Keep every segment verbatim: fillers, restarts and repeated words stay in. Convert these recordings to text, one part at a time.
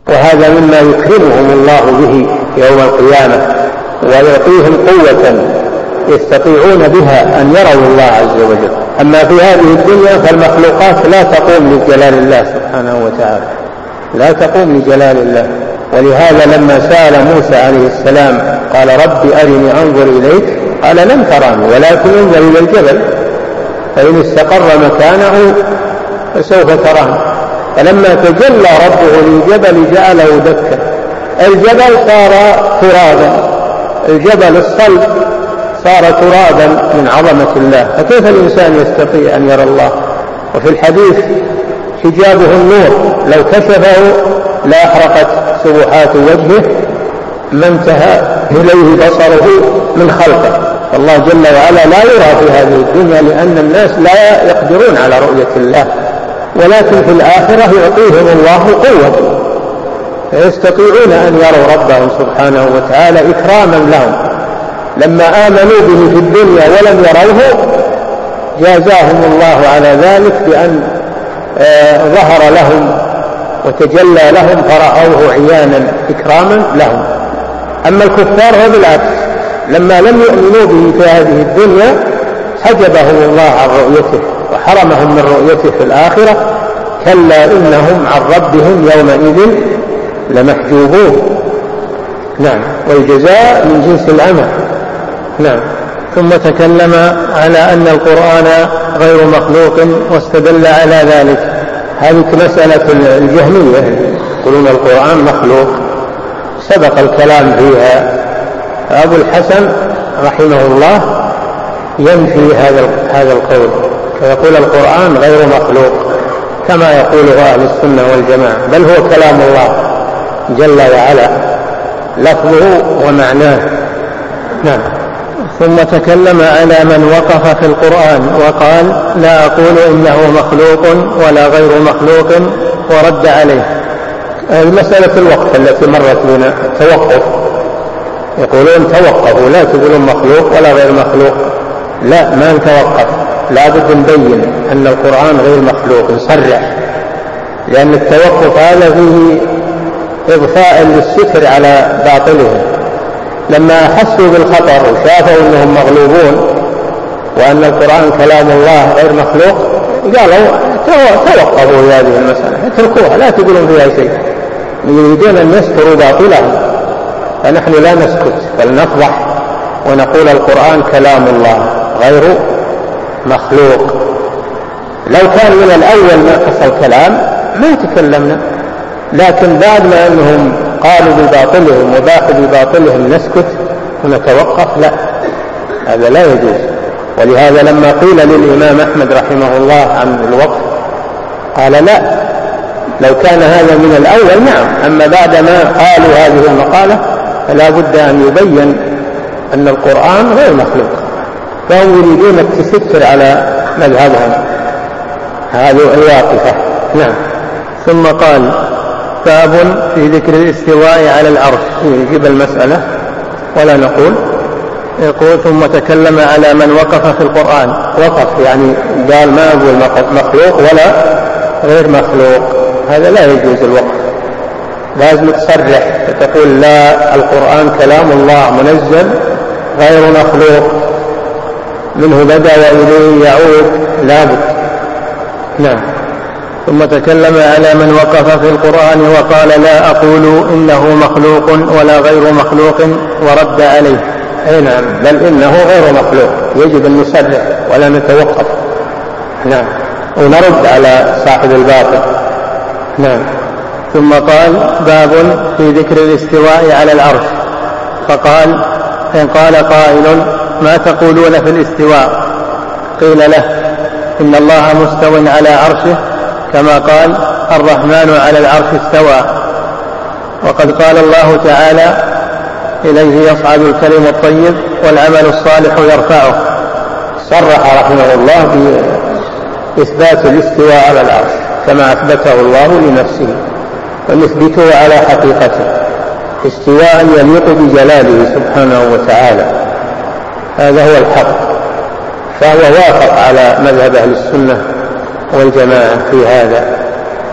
وهذا مما يكرمهم الله به يوم القيامة ويعطيهم قوة يستطيعون بها أن يروا الله عز وجل. أما في هذه الدنيا فالمخلوقات لا تقوم لجلال الله سبحانه وتعالى، لا تقوم لجلال الله. ولهذا لما سأل موسى عليه السلام قال رب أرني أنظر إليك، قال لن تراني ولكن انظر إلى الجبل فإن استقر مكانه فسوف تراني. فلما تجلى ربه للجبل جعله دكا، الجبل صار ترابا، الجبل الصلب صار ترابا من عظمة الله. فكيف الإنسان يستطيع أن يرى الله؟ وفي الحديث حجابه النور لو كشفه لأحرقت سبحات وجهه ما انتهى إليه بصره من خلقه. فالله جل وعلا لا يرى في هذه الدنيا لأن الناس لا يقدرون على رؤية الله، ولكن في الآخرة يعطيهم الله قوة فيستطيعون أن يروا ربهم سبحانه وتعالى إكراما لهم. لما آمنوا به في الدنيا ولم يروه جازاهم الله على ذلك بأن آه ظهر لهم وتجلى لهم فرأوه عيانا إكراما لهم. أما الكفار فبالعكس، لما لم يؤمنوا به في هذه الدنيا حجبهم الله عن رؤيته وحرمهم من رؤيته في الآخرة. كلا إنهم عن ربهم يومئذ لمحجوبون. نعم، والجزاء من جنس العمل. نعم. ثم تكلم على أن القرآن غير مخلوق واستدل على ذلك. هذه مسألة الجهمية يقولون القرآن مخلوق، سبق الكلام فيها. أبو الحسن رحمه الله ينفي هذا هذا القول، فيقول القرآن غير مخلوق كما يقوله أهل السنة والجماعة، بل هو كلام الله جل وعلا لفظه ومعناه. نعم. ثم تكلم على من وقف في القرآن وقال لا أقول إنه مخلوق ولا غير مخلوق ورد عليه. المسألة الوقف التي مرت بنا توقف، يقولون توقفوا لا تقولون مخلوق ولا غير مخلوق. لا، ما نتوقف، لا بد نبين أن القرآن غير مخلوق، نصرح، لأن التوقف هذا فيه إضفاء للستر على باطلهم. لما حسوا بالخطر وشافوا أنهم مغلوبون وأن القرآن كلام الله غير مخلوق قالوا توقفوا هذه المسألة، اتركوها لا تقولون فيها شيء، يريدون أن يستروا باطلهم. فنحن لا نسكت بل نفضح ونقول القرآن كلام الله غير مخلوق. لو كان من الأول ما حصل كلام ما تكلمنا، لكن بعد ما أنهم قالوا بباطلهم وباحوا بباطلهم نسكت ونتوقف؟ لا، هذا لا يجوز. ولهذا لما قيل للإمام أحمد رحمه الله عن الوقف قال لا، لو كان هذا من الأول نعم، أما بعد ما قالوا هذه المقالة فلا بد أن يبين أن القرآن غير مخلوق. فهم يريدون التستر على مذهبهم هذه الواقفة. نعم. ثم قال باب في ذكر الاستواء على العرش. يجيب المسألة ولا نقول. يقول ثم تكلم على من وقف في القرآن. وقف يعني قال ما أقول مخلوق ولا غير مخلوق، هذا لا يجوز الوقف، لازم تصرح فتقول لا، القرآن كلام الله منزل غير مخلوق، منه بدأ وإليه يعود، لا بد. نعم. ثم تكلم على من وقف في القرآن وقال لا أقول إنه مخلوق ولا غير مخلوق ورد عليه. أي نعم، بل إنه غير مخلوق، يجب أن نسرح ولا نتوقف. نعم، ونرد على صاحب الباطل. نعم. ثم قال باب في ذكر الاستواء على العرش. فقال إن قال قائل ما تقولون في الاستواء؟ قيل له إن الله مستو على عرشه كما قال الرحمن على العرش استوى، وقد قال الله تعالى إليه يصعد الكلم الطيب والعمل الصالح يرفعه. صرح رحمه الله بإثبات الاستواء على العرش كما أثبته الله لنفسه، ونثبته على حقيقته استواء يليق بجلاله سبحانه وتعالى، هذا هو الحق. فهو وافق على مذهب أهل السنة والجماعة في هذا،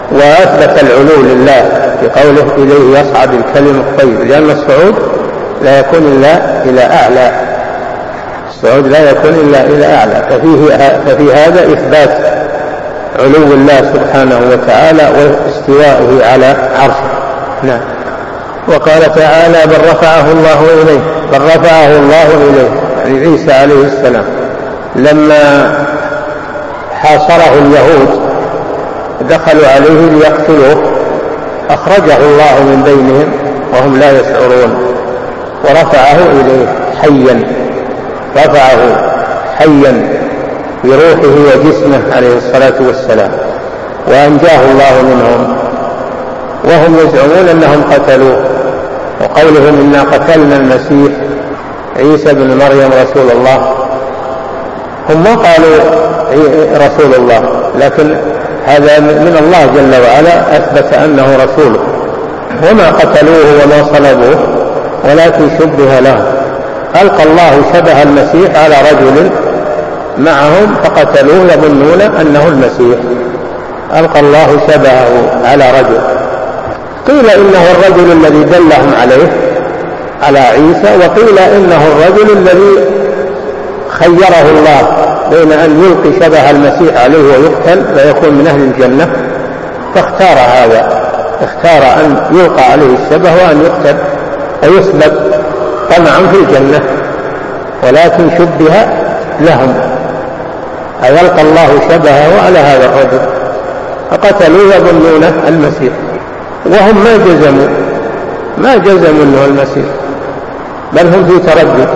وأثبت العلو لله بقوله إليه يصعد الكلم الطيب، لأن الصعود لا يكون إلا إلى أعلى، الصعود لا يكون إلا إلى أعلى، ففيه ففي هذا إثبات علو الله سبحانه وتعالى واستوائه على عرشه. نعم. وقال تعالى بل رفعه الله إليه، بل رفعه الله إليه يعني عيسى عليه السلام لما حاصره اليهود دخلوا عليه ليقتلوه أخرجه الله من بينهم وهم لا يشعرون ورفعه إليه حيا، رفعه حيا بروحه وجسمه عليه الصلاة والسلام وأنجاه الله منهم، وهم يزعمون أنهم قتلوه، وقولهم إنا قتلنا المسيح عيسى بن مريم رسول الله، هم ما قالوا رسول الله، لكن هذا من الله جل وعلا أثبت أنه رسوله، وما قتلوه وما صلبوه ولكن شبه له، ألقى الله شبه المسيح على رجل معهم فقتلوه يظنون أنه المسيح، ألقى الله شبهه على رجل، قيل إنه الرجل الذي دلهم عليه على عيسى، وقيل إنه الرجل الذي خيره الله بين أن يلقي شبه المسيح عليه ويقتل فيكون من أهل الجنة، فاختار هذا، اختار أن يلقى عليه الشبه وأن يقتل ويسلب طمعا في الجنة، ولكن شبه لهم، أيلقى الله شبهه على هذا الرجل فقتلوا يظنونه المسيح، وهم ما جزموا ما جزموا أنه المسيح، بل هم في تردد،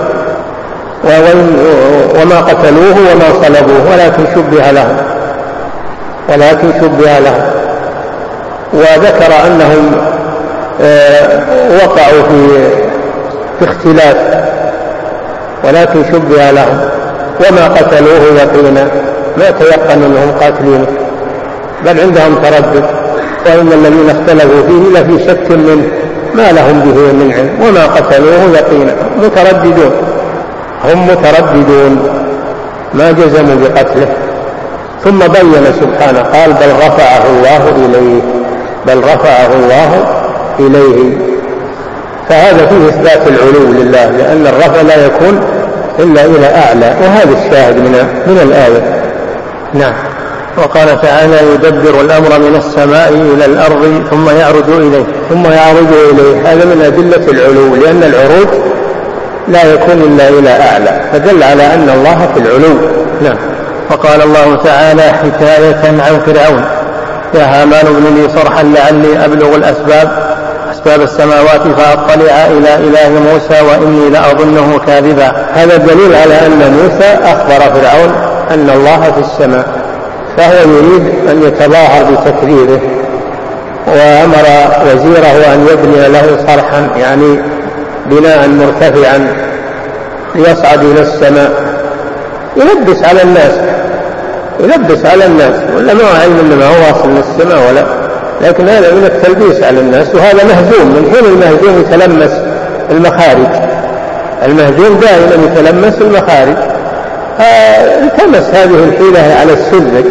وما قتلوه وما صلبوه ولكن شبه لهم ولكن شبه لهم وذكر أنهم وقعوا في في اختلاف ولكن شبه لهم، وما قتلوه يقينا، ما تيقنوا أنهم قاتلينه، بل عندهم تردد، وإن الذين اختلفوا فيه لفي شك منه ما لهم به من علم، وما قتلوه يقينا، مترددون، هم مترددون ما جزموا بقتله. ثم بين سبحانه قال بل رفعه الله إليه، بل رفعه الله إليه، فهذا فيه إثبات العلو لله، لأن الرفع لا يكون إلا إلى أعلى، وهذا الشاهد من من الآية. نعم. وقال تعالى يدبر الأمر من السماء إلى الأرض ثم يعرج إليه، ثم يعرج إليه، هذا من أدلة العلو، لأن العروج لا يكون إلا إلى أعلى، فدل على أن الله في العلو. نعم. وقال الله تعالى حكاية عن فرعون يا هامان ابن لي صرحا لعلي أبلغ الأسباب أسباب السماوات فأطلع إلى إله موسى وإني لأظنه كاذبا، هذا دليل على أن موسى أخبر فرعون أن الله في السماء، فهو يريد أن يتظاهر بتكذيبه، وأمر وزيره أن يبني له صرحا يعني بناء مرتفعا ليصعد إلى السماء، يلبس على الناس يلبس على الناس ولا ما هو علم إنما هو واصل للسماء ولا، لكن هذا من التلبيس على الناس، وهذا مهزوم، من حين المهزوم يتلمس المخارج، المهزوم دائما يتلمس المخارج، التمس هذه الحيلة على السذج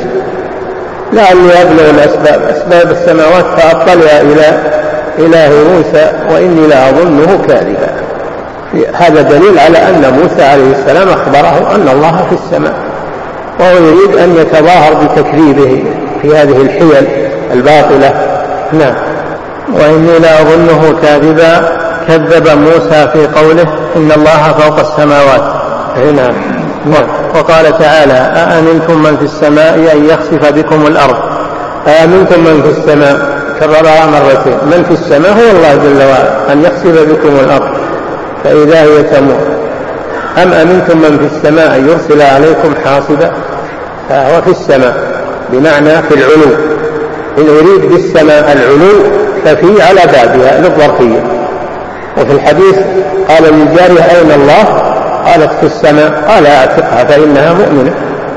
لعلي أبلغ الأسباب أسباب السماوات فأطلع إلى إله موسى وإني لأظنه كاذبا، هذا دليل على أن موسى عليه السلام أخبره أن الله في السماء، وهو يريد أن يتظاهر بتكذيبه في هذه الحيل الباطلة. نعم. وإني لأظنه كاذبا كذب موسى في قوله إن الله فوق السماوات. نعم. وقال تعالى أأمنتم من في السماء أن يخسف بكم الأرض، أأمنتم من في السماء كررها مرتين، من في السماء هو الله جل وعلا، أن يخسف بكم الأرض فإذا هي تمور، أم أمنتم من في السماء أن يرسل عليكم حاصبا، فهو في السماء بمعنى في العلو، إن أريد بالسماء العلو ففي على بابها للظرفية. وفي الحديث قال للجارية أين الله؟ قالت في السماء، قال أعتقها فإنها مؤمنة.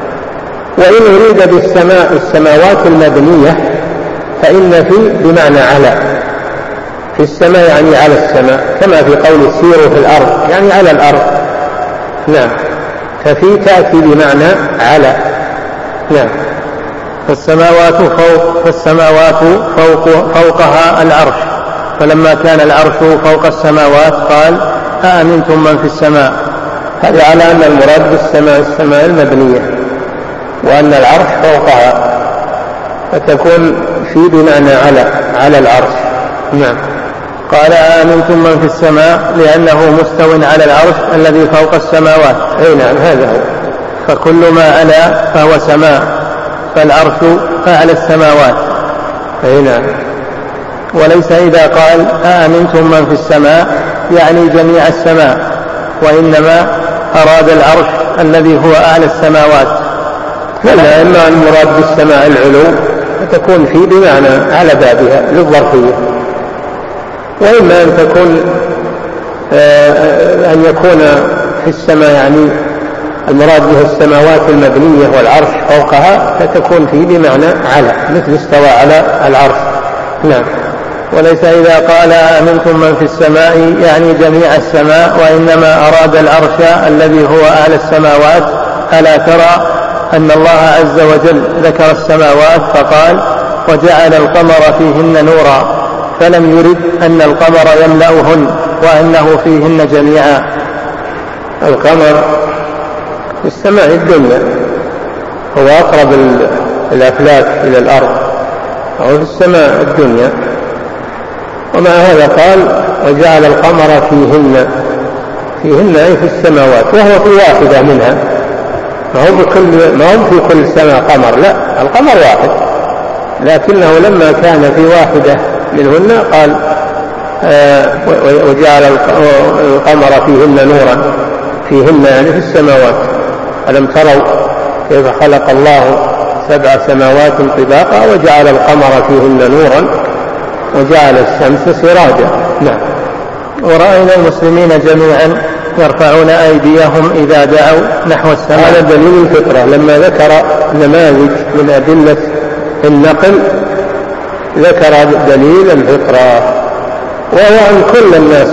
وإن أريد بالسماء السماوات المبنية فإن في بمعنى على، في السماء يعني على السماء، كما في قول سيروا في الأرض يعني على الأرض. نعم. ففي تأتي بمعنى على. نعم. فالسماوات فوق فالسماوات فوق فوقها العرش، فلما كان العرش فوق السماوات قال أأمنتم من في السماء. هذا على أن المراد بالسماء السماء المبنية، وأن العرش فوقها، فتكون في بمعنى على على العرش. نعم. قال آمنتم من في السماء لأنه مستو على العرش الذي فوق السماوات. أي نعم، هذا هو. فكل ما علا فهو سماء، فالعرش أعلى السماوات. أي نعم. وليس إذا قال آمنتم من في السماء يعني جميع السماء، وإنما أراد العرش الذي هو أعلى السماوات. لا، إما أن المراد بالسماء العلو فتكون في بمعنى على بابها للظرفية، وإما أن تكون أن يكون في السماء يعني المراد به السماوات المبنية والعرش فوقها، فتكون في بمعنى على، مثل استوى على العرش. نعم. وليس إذا قال آمنتم من في السماء يعني جميع السماء، وإنما أراد العرش الذي هو أعلى السماوات. ألا ترى أن الله عز وجل ذكر السماوات فقال وجعل القمر فيهن نورا، فلم يرد أن القمر يملأهن وأنه فيهن جميعا. القمر في السماء الدنيا هو أقرب الأفلاك إلى الأرض، أو في السماء الدنيا. ومع هذا قال وجعل القمر فيهن، فيهن أي في السماوات، وهو في واحدة منها، ما هو بكل ما هو في كل سماء قمر، لا، القمر واحد، لكنه لما كان في واحدة منهن قال آه وجعل القمر فيهن نورا، فيهن يعني في السماوات. ألم تروا كيف خلق الله سبع سماوات طباقا وجعل القمر فيهن نورا وجعل الشمس سراجا. نعم. ورأينا المسلمين جميعا يرفعون أيديهم إذا دعوا نحو السماء. هذا دليل الفطرة. لما ذكر نماذج من أدلة النقل ذكر دليل الفطرة، وهو أن كل الناس،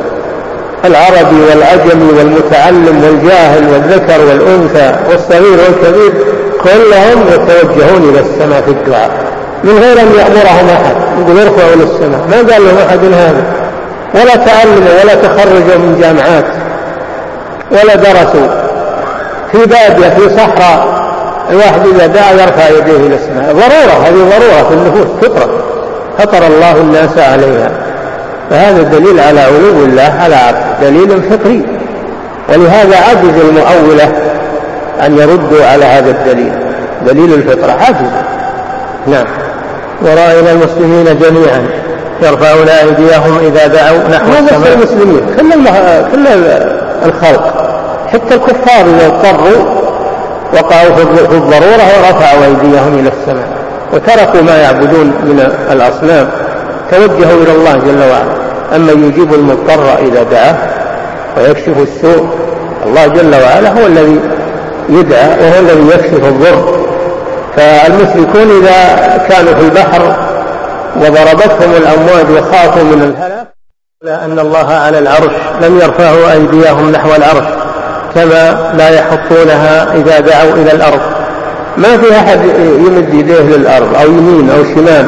العربي والعجمي والمتعلم والجاهل والذكر والأنثى والصغير والكبير، كلهم يتوجهون إلى السماء في الدعاء من غير أن يأمرهم أحد، يقول ارفعوا للسماء، ما قال لهم أحد هذا، ولا تعلموا ولا تخرجوا من جامعات ولا درسوا. في بادية في صحراء الواحد إذا دعا يرفع يديه إلى السماء، ضرورة، هذه ضرورة في النفوس، فطرة فطر الله الناس عليها. فهذا دليل على علو الله على عبده، دليل فطري، ولهذا عجز المؤولة أن يردوا على هذا الدليل، دليل الفطرة عجز. نعم. ورأينا المسلمين جميعا يرفعون أيديهم إذا دعوا نحو السماء. ما بس المسلمين، كل الخلق، حتى الكفار إذا اضطروا وقعوا في الضرورة ورفعوا أيديهم إلى السماء وتركوا ما يعبدون من الأصنام، توجهوا إلى الله جل وعلا. أما يجيب المضطر إذا دعاه ويكشف السوء، الله جل وعلا هو الذي يدعى وهو الذي يكشف الضر. فالمشركون إذا كانوا في البحر وضربتهم الأمواج وخافوا من الهلاك، لأن الله على العرش لم يرفعوا أيديهم نحو العرش، كما لا يحطونها إذا دعوا إلى الأرض. ما في أحد يمد يديه للأرض أو يمين أو شمال،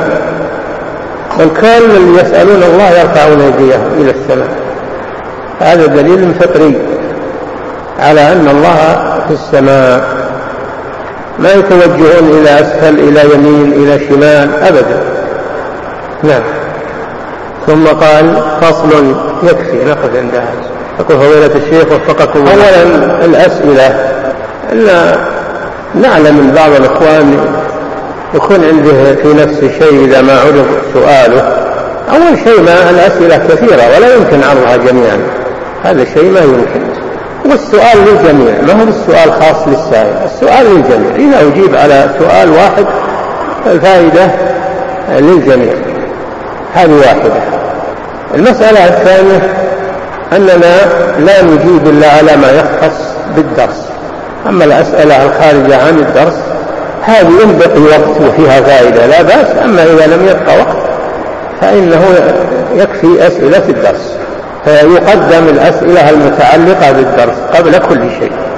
والكل اللي يسألون الله يرفعون أيديهم إلى السماء. هذا دليل فطري على أن الله في السماء، ما يتوجهون إلى أسفل إلى يمين إلى شمال أبدا. نعم. ثم قال فصل. يكفي نقف عندها. يقول فضيلة الشيخ وفقكم الله. أولا الأسئلة، إن نعلم من بعض الإخوان يكون عنده في نفسه شيء إذا ما عرض سؤاله. أول شيء ما الأسئلة كثيرة ولا يمكن عرضها جميعا، هذا شيء ما يمكن. والسؤال للجميع، ما هو السؤال خاص للسائل، السؤال للجميع. إذا أجيب على سؤال واحد الفائدة للجميع، هذه واحدة. المسألة الثانية أننا لا نجيب إلا على ما يختص بالدرس. أما الأسئلة الخارجة عن الدرس هذه إن بقي وقت وفيها فائدة لا بأس، أما إذا لم يبقى وقت فإنه يكفي أسئلة الدرس، فيقدم الأسئلة المتعلقة بالدرس قبل كل شيء.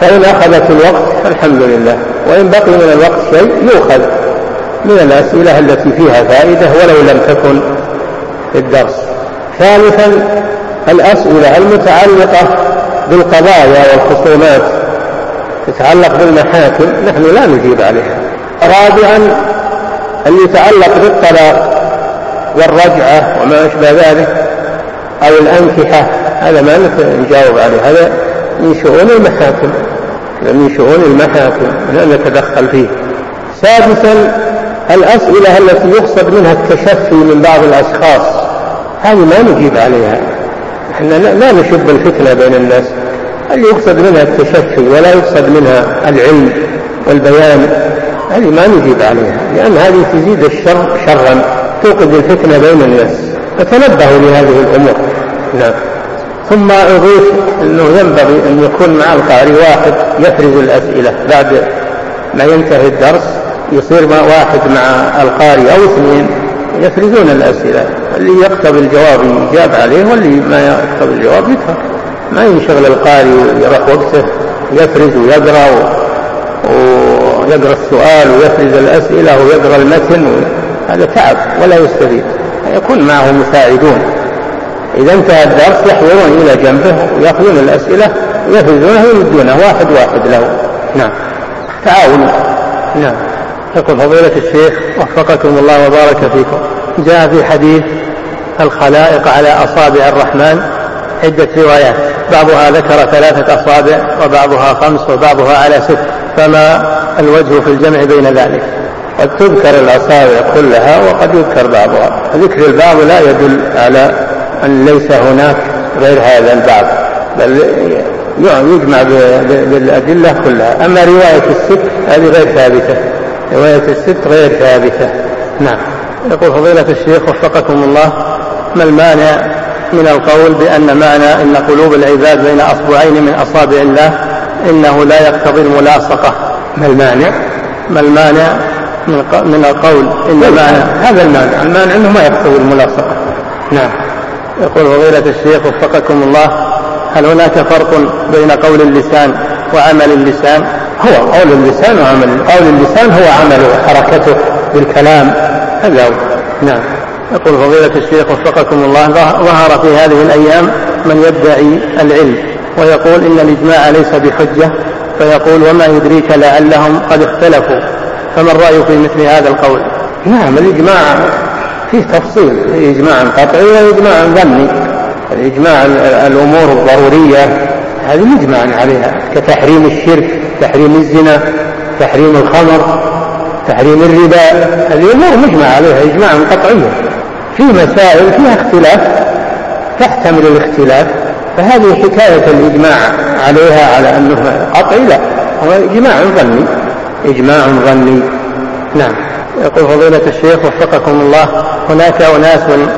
فإن أخذت الوقت الحمد لله، وإن بقي من الوقت شيء يؤخذ من الأسئلة التي فيها فائدة ولو لم تكن في الدرس. ثالثا الأسئلة المتعلقة بالقضايا والخصومات تتعلق بالمحاكم نحن لا نجيب عليها. رابعا اللي يتعلق بالطلاق والرجعة وما أشبه ذلك أو الأنكحة هذا ما نجاوب عليه، هذا من شؤون المحاكم من شؤون المحاكم لا نتدخل فيه. سادسا الأسئلة التي يقصد منها التشفي من بعض الأشخاص هذه ما نجيب عليها، احنا لا نشب الفتنة بين الناس، اللي يقصد منها التشفي ولا يقصد منها العلم والبيان هذه ما نجيب عليها، لأن هذه تزيد الشر شرا توقد الفتنة بين الناس، فتنبهوا لهذه الأمور. نعم. ثم أضيف أنه ينبغي أن يكون مع القارئ واحد يفرز الأسئلة بعد ما ينتهي الدرس، يصير مع واحد مع القارئ أو اثنين يفرزون الأسئلة، اللي يقتضي الجواب يجاب عليه واللي ما يقتضي الجواب يترك، ما ينشغل القارئ ويروح وقته يفرز ويقرأ ويقرأ السؤال ويفرز الأسئلة ويقرأ المتن، هذا تعب ولا يستفيد. يكون معه مساعدون، إذا انتهى الدرس يحضرون إلى جنبه ويأخذون الأسئلة ويفرزونها ويمدونه واحد واحد له. نعم. تعاون. نعم. يقول فضيلة الشيخ وفقكم الله وبارك فيكم، جاء في حديث الخلائق على أصابع الرحمن عدة روايات، بعضها ذكر ثلاثة أصابع وبعضها خمس وبعضها على ست، فما الوجه في الجمع بين ذلك؟ قد تذكر الأصابع كلها وقد يذكر بعضها، ذكر البعض لا يدل على أن ليس هناك غير هذا البعض، بل يجمع بالأدلة كلها. أما رواية الست هذه غير ثابتة، رواية الست غير ثابتة. نعم. يقول فضيلة الشيخ وفقكم الله، ما المانع من القول بأن معنى إن قلوب العباد بين أصبعين من أصابع الله إنه لا يقتضي الملاصقة؟ ما المانع؟ ما المانع من القول إن معنى هذا المانع؟ المانع أنه ما يقتضي الملاصقة. نعم. يقول فضيلة الشيخ وفقكم الله، هل هناك فرق بين قول اللسان وعمل اللسان؟ هو قول اللسان وعمل، قول اللسان هو عمله وحركته بالكلام، هذا هو. نعم. يقول فضيلة الشيخ وفقكم الله، ظهر في هذه الأيام من يدعي العلم ويقول إن الإجماع ليس بحجة، فيقول وما يدريك لعلهم قد اختلفوا، فما الرأي في مثل هذا القول؟ نعم. الإجماع فيه تفصيل، إجماع قطعي وإجماع ظني. الإجماع الأمور الضرورية هذه مجمع عليها كتحريم الشرك، تحريم الزنا، تحريم الخمر، تحريم الربا، هذه أمور مجمع عليها إجماع قطعية. في مسائل فيها اختلاف تحتمل الاختلاف، فهذه حكاية الإجماع عليها على أنه قطعي لا، هو إجماع ظني، إجماع ظني. نعم. يقول فضيلة الشيخ وفقكم الله، هناك أناس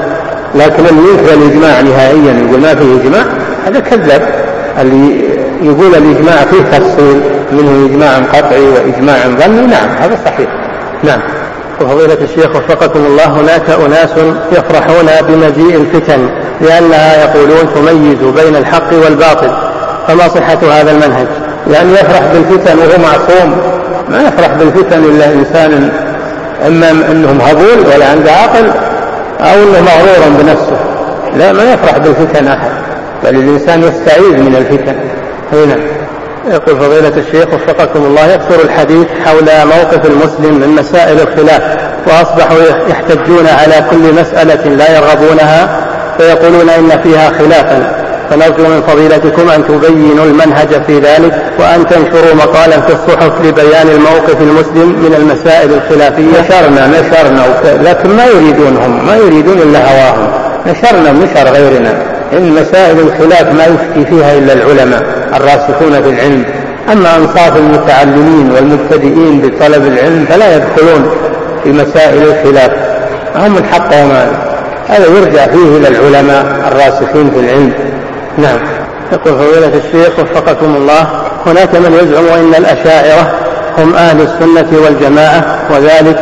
لكن اللي ينفي الإجماع نهائيا يقول ما فيه إجماع هذا كذب. اللي يقول الإجماع فيه تفصيل منه إجماع قطعي وإجماع ظني، نعم هذا صحيح. نعم. وفضيلة الشيخ وفقكم الله، هناك أناس يفرحون بمجيء الفتن لأنها يقولون تميز بين الحق والباطل، فما صحة هذا المنهج؟ لأن يفرح بالفتن وهو معصوم، ما يفرح بالفتن إلا إنسان إما أنه مهبول ولا عنده عقل أو أنه مغرور بنفسه، لا ما يفرح بالفتن أحد، بل الإنسان يستعيذ من الفتن. هنا يقول فضيلة الشيخ وفقكم الله، يكثر الحديث حول موقف المسلم من مسائل الخلاف، وأصبحوا يحتجون على كل مسألة لا يرغبونها فيقولون إن فيها خلافا، فنرجو من فضيلتكم أن تبينوا المنهج في ذلك وأن تنشروا مقالا في الصحف لبيان الموقف المسلم من المسائل الخلافية. نشرنا نشرنا لكن ما يريدونهم، ما يريدون إلا هواهم، نشرنا نشر غيرنا. إن مسائل الخلاف ما يفتي فيها إلا العلماء الراسخون في العلم، أما أنصاف المتعلمين والمبتدئين بطلب العلم فلا يدخلون في مسائل الخلاف، هم من حقهم هذا يرجع فيه إلى العلماء الراسخين في العلم. نعم. يقول فضيلة الشيخ وفقكم الله، هناك من يزعم أن الأشاعرة هم أهل السنة والجماعة، وذلك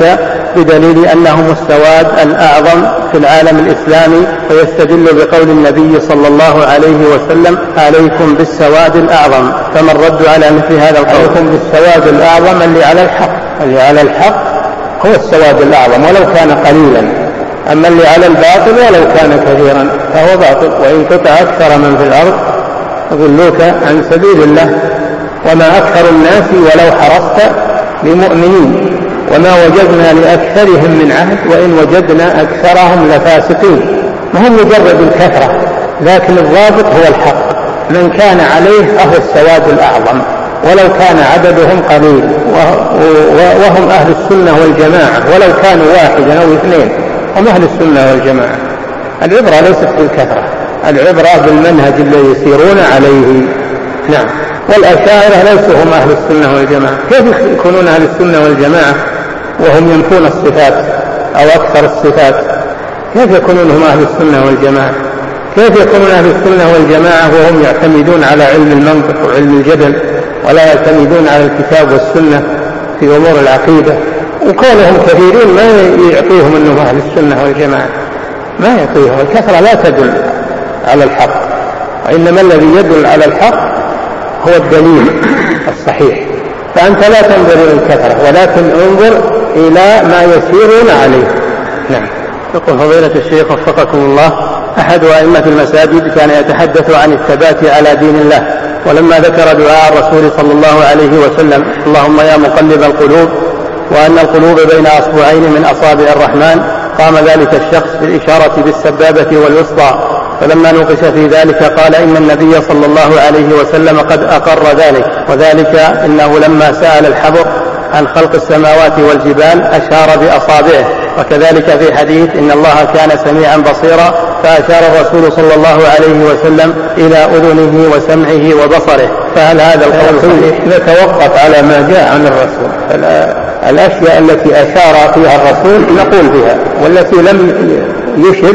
بدليل أنهم السواد الأعظم في العالم الإسلامي، ويستدل بقول النبي صلى الله عليه وسلم: عليكم بالسواد الأعظم. فما الرد على مثل هذا القول؟ عليكم بالسواد الأعظم اللي على الحق، اللي على الحق هو السواد الأعظم ولو كان قليلا، أما اللي على الباطل ولو كان كثيرا فهو باطل. وإن تطع أكثر من في الأرض يضلوك عن سبيل الله، وما أكثر الناس ولو حرصت بمؤمنين، وما وجدنا لأكثرهم من عهد وإن وجدنا أكثرهم لفاسقين. ما هم مجرد الكثرة، لكن الضابط هو الحق. من كان عليه فهو السواد الأعظم ولو كان عددهم قليل، وهم أهل السنة والجماعة ولو كانوا واحدا أو اثنين، هم أهل السنة والجماعة. العبرة ليست بالكثرة، العبرة بالمنهج الذي يسيرون عليه. نعم. والأشاعرة ليسوا هم أهل السنة والجماعة. كيف يكونون أهل السنة والجماعة وهم ينفون الصفات أو أكثر الصفات؟ كيف يكونون هم أهل السنة والجماعة؟ كيف يكونون أهل السنة والجماعة وهم يعتمدون على علم المنطق وعلم الجدل ولا يعتمدون على الكتاب والسنة في أمور العقيدة؟ وكونهم كثيرين ما يعطيهم أنهم أهل السنة والجماعة، ما يعطيهم. الكثرة لا تدل على الحق، وإنما الذي يدل على الحق هو الدليل الصحيح. فأنت لا تنظر إلى الكثرة ولكن انظر إلى ما يسيرون عليه. نعم. يقول فضيلة الشيخ وفقكم الله: أحد أئمة المساجد كان يتحدث عن الثبات على دين الله، ولما ذكر دعاء الرسول صلى الله عليه وسلم: اللهم يا مقلب القلوب، وأن القلوب بين أصبعين من أصابع الرحمن، قام ذلك الشخص بالإشارة بالسبابة والوسطى، فلما نوقش في ذلك قال: إن النبي صلى الله عليه وسلم قد أقر ذلك، وذلك إنه لما سأل الحبر عن خلق السماوات والجبال أشار بأصابعه. وكذلك في حديث: إن الله كان سميعا بصيرا، فأشار الرسول صلى الله عليه وسلم إلى أذنه وسمعه وبصره. فهل هذا القول صحيح؟ نتوقف على ما جاء عن الرسول. الأشياء التي أشار فيها الرسول نقول بها، والتي لم يشر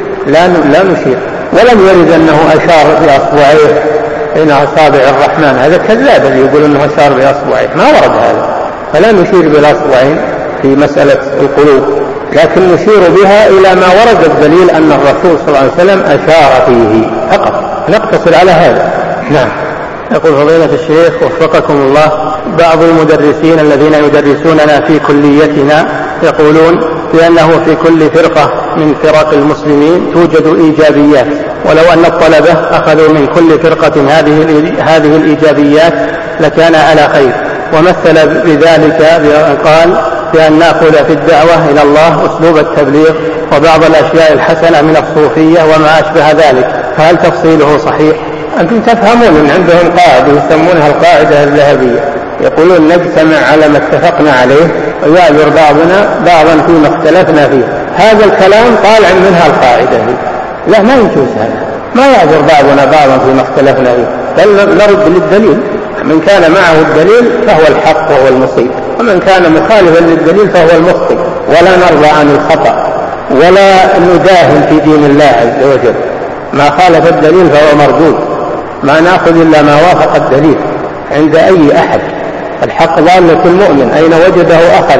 لا لا نشير. ولم يرد أنه أشار بأصبعيه بين أصابع الرحمن، هذا كذاب اللي يقول أنه أشار بأصبعيه، ما ورد هذا. فلا نشير بالأصبعين في مسألة القلوب، لكن نشير بها إلى ما ورد الدليل أن الرسول صلى الله عليه وسلم أشار فيه فقط، نقتصر على هذا. نعم. يقول فضيلة الشيخ وفقكم الله: بعض المدرسين الذين يدرسوننا في كليتنا يقولون بأنه في كل فرقة من فرق المسلمين توجد إيجابيات، ولو أن الطلبة أخذوا من كل فرقة هذه هذه الإيجابيات لكان على خير. ومثل بذلك بأن قال بأن نأخذ في الدعوة إلى الله أسلوب التبليغ وبعض الأشياء الحسنة من الصوفية وما أشبه ذلك، فهل تفصيله صحيح؟ أنتم تفهمون أن عندهم قاعدة يسمونها القاعدة الذهبية، يقولون نجتمع على ما اتفقنا عليه ويعذر بعضنا بعضا فيما اختلفنا فيه. هذا الكلام طالع منها القاعدة هي. لا، ما يجوز هذا، ما يعذر بعضنا بعضا فيما اختلفنا فيه، بل نرد للدليل. من كان معه الدليل فهو الحق وهو المصيب، ومن كان مخالفا للدليل فهو المخطئ. ولا نرضى عن الخطأ ولا نداهن في دين الله عز وجل. ما خالف الدليل فهو مردود، ما نأخذ إلا ما وافق الدليل عند أي أحد. الحق ضالة المؤمن، أين وجده أخذ.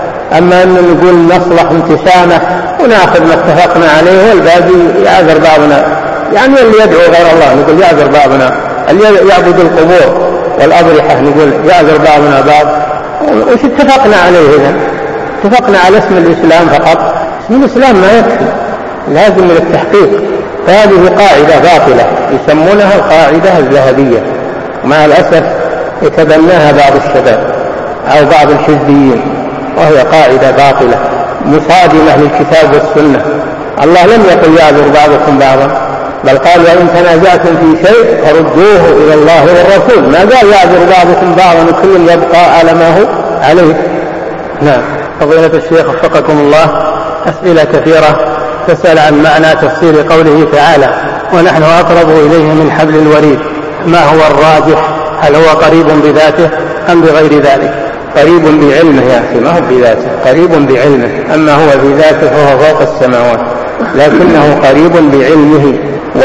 أما أن نقول نصلح انتسامة ونأخذ ما اتفقنا عليه والباقي يعذر بعضنا، يعني اللي يدعو غير الله نقول يعذر بعضنا، اللي يعبد القبور والأضرحة نقول يعذر بعضنا بعض. وش اتفقنا عليه إذن؟ اتفقنا على اسم الإسلام فقط، اسم الإسلام ما يكفي، لازم للتحقيق. فهذه قاعدة باطلة يسمونها القاعدة الذهبية، ومع الأسف يتبناها بعض الشباب أو بعض الحزبيين، وهي قاعدة باطلة مصادمة للكتاب والسنة. الله لم يقل يعذر بعضكم بعضا، بل قال وإن تنازعتم في شيء فردوه إلى الله والرسول، ما قال يعذر بعضكم بعضا وكل يبقى على ما هو عليه. نعم. فضيلة الشيخ وفقكم الله، أسئلة كثيرة تسأل عن معنى تفسير قوله تعالى ونحن أقرب إليه من حبل الوريد، ما هو الراجح؟ هل هو قريب بذاته أم بغير ذلك؟ قريب بعلمه يا أخي، ما هو بذاته، قريب بعلمه. أما هو بذاته فهو فوق السماوات، لكنه قريب بعلمه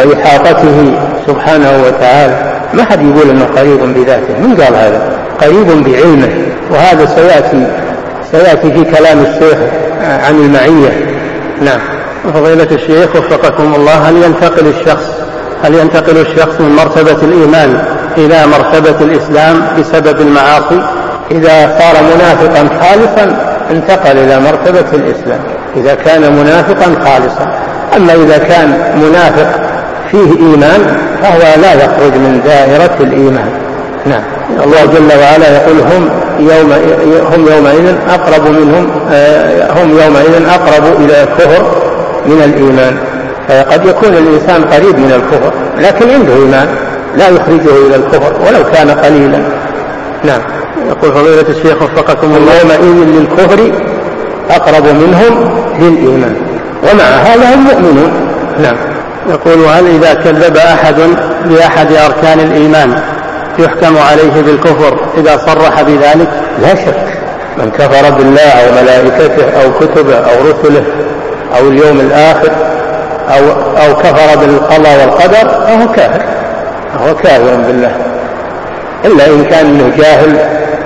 وإحاطته سبحانه وتعالى. ما حد يقول أنه قريب بذاته، من قال هذا؟ قريب بعلمه، وهذا سيأتي سيأتي في كلام الشيخ عن المعية. نعم. فضيلة الشيخ وفقكم الله، هل ينتقل الشخص هل ينتقل الشخص من مرتبة الإيمان إلى مرتبة الإسلام بسبب المعاصي؟ إذا صار منافقا خالصا انتقل إلى مرتبة الإسلام، إذا كان منافقا خالصا. أما إذا كان منافق فيه إيمان فهو لا يخرج من دائرة الإيمان. نعم. الله جل وعلا يقول هم يوم هم يومئذ أقرب منهم هم يومئذ أقرب إلى الكفر من الإيمان. فقد يكون الإنسان قريب من الكفر لكن عنده إيمان لا يخرجه إلى الكفر ولو كان قليلا. نعم. يقول فضيلة الشيخ وفقكم الله، يومئذ للكفر أقرب منهم للإيمان ومع هذا هم مؤمنون. نعم. يقول هل إذا كذب أحد بأحد أركان الإيمان يحكم عليه بالكفر إذا صرح بذلك؟ لا شك، من كفر بالله أو ملائكته أو كتبه أو رسله أو اليوم الآخر أو, أو كفر بالقضاء والقدر فهو كافر، هو كافر بالله، إلا إن كان منه جاهل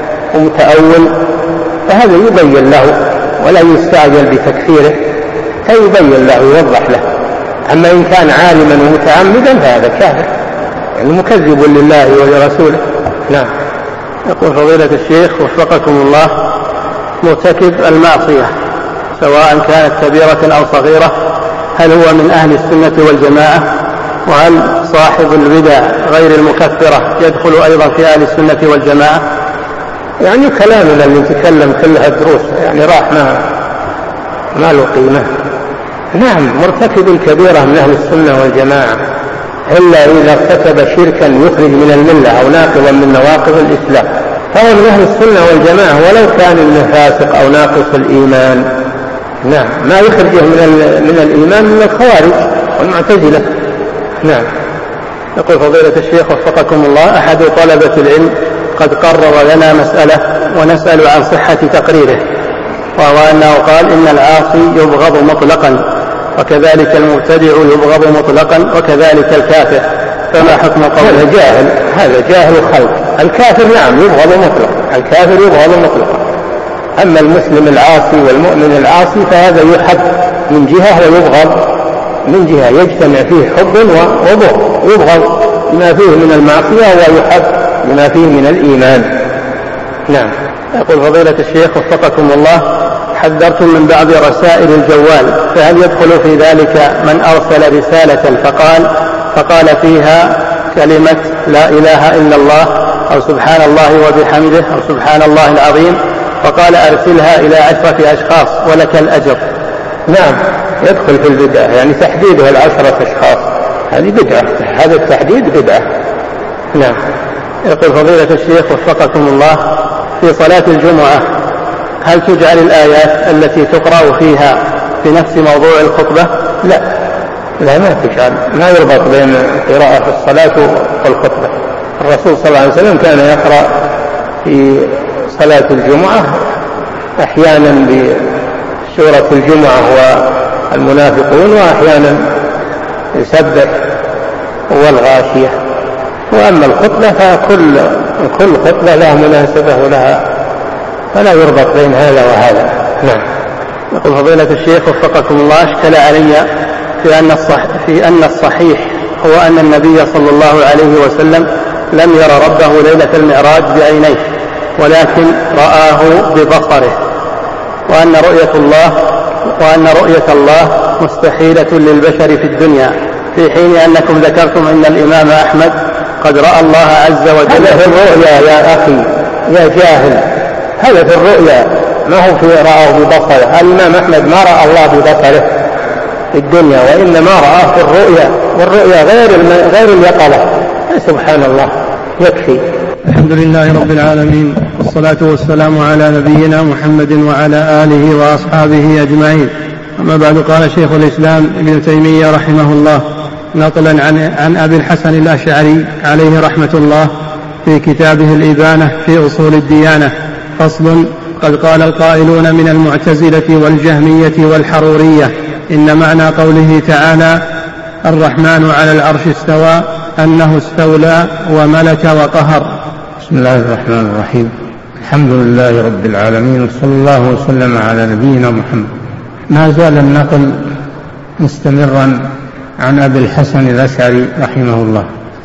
ومتأول فهذا يبين له ولا يستعجل بتكفيره، فيبين له يوضح له. أما إن كان عالما ومتعمدا فهذا كافر، يعني مكذب لله ولرسوله. نعم. يقول فضيلة الشيخ وفقكم الله، مرتكب المعصية سواء كانت كبيرة أو صغيرة هل هو من أهل السنة والجماعة؟ وهل صاحب البدع غير المكفرة يدخل أيضا في أهل السنة والجماعة؟ يعني كلامنا اللي نتكلم كلها دروس يعني راح ما ما له قيمة. نعم، مرتكب الكبيرة من أهل السنة والجماعة إلا إذا ارتكب شركا يخرج من الملة أو ناقضا من نواقض الإسلام فهو من أهل السنة والجماعة ولو كان منه فاسق أو ناقص الإيمان. نعم، ما يخرجه من, من الإيمان من الخوارج والمعتزلة. نعم. يقول فضيلة الشيخ وفقكم الله، أحد طلبة العلم قد قرر لنا مسألة ونسأل عن صحة تقريره، وهو أنه قال إن العاصي يبغض مطلقا وكذلك المبتدع يبغض مطلقا وكذلك الكافر، فما حكم قوله؟ هذا جاهل، هذا جاهل خلق. الكافر نعم يبغض مطلقا، الكافر يبغض مطلقا، أما المسلم العاصي والمؤمن العاصي فهذا يحب من جهة ويبغض من جهة، يجتمع فيه حب وبغض، يبغض بما فيه من المعصية ويحب بما فيه من الإيمان. نعم. يقول فضيلة الشيخ وفقكم الله، حذرتم من بعض رسائل الجوال، فهل يدخل في ذلك من أرسل رسالة فقال فقال فيها كلمة لا إله إلا الله أو سبحان الله وبحمده أو سبحان الله العظيم فقال أرسلها إلى عشرة أشخاص ولك الأجر؟ نعم، يدخل في البدعة، يعني تحديدها العشرة أشخاص هذه بدعة، هذا التحديد بدعة. نعم. يقول فضيلة الشيخ وفقكم الله، في صلاة الجمعة هل تجعل الآيات التي تقرأ فيها في نفس موضوع الخطبة؟ لا لا ما تجعل، ما يربط بين قراءة الصلاة والخطبة. الرسول صلى الله عليه وسلم كان يقرأ في صلاة الجمعة أحيانا بسورة الجمعة والمنافقون وأحيانا يسبح والغاشية، وأما الخطبة فكل كل خطبة لها مناسبة ولها فلا يربط بين هذا وهذا. نعم. يقول فضيلة الشيخ وفقكم الله، اشكل علي في أن الصح في أن الصحيح هو أن النبي صلى الله عليه وسلم لم يرى ربه ليلة المعراج بعينيه ولكن رآه ببصره، وأن رؤية الله وأن رؤية الله مستحيلة للبشر في الدنيا، في حين أنكم ذكرتم أن الإمام أحمد قد رأى الله عز وجل. هذا في الرؤيا يا أخي يا جاهل، هذا في الرؤيا ما هو في رآه ببصره. الإمام أحمد ما رأى الله ببصره في الدنيا وإنما رآه في الرؤيا، والرؤيا غير غير اليقظة. سبحان الله. يكفي. الحمد لله رب العالمين، والصلاة والسلام على نبينا محمد وعلى آله وأصحابه أجمعين. أما بعد، قال شيخ الإسلام ابن تيمية رحمه الله نقلا عن, عن أبي الحسن الأشعري عليه رحمة الله في كتابه الإبانة في أصول الديانة: فصل: قد قال القائلون من المعتزلة والجهمية والحرورية إن معنى قوله تعالى الرحمن على العرش استوى أنه استولى وملك وقهر. بسم الله الرحمن الرحيم. الحمد لله رب العالمين، وصلى الله وسلم على نبينا محمد. ما زال النقل مستمرا عن أبي الحسن الأشعري رحمه الله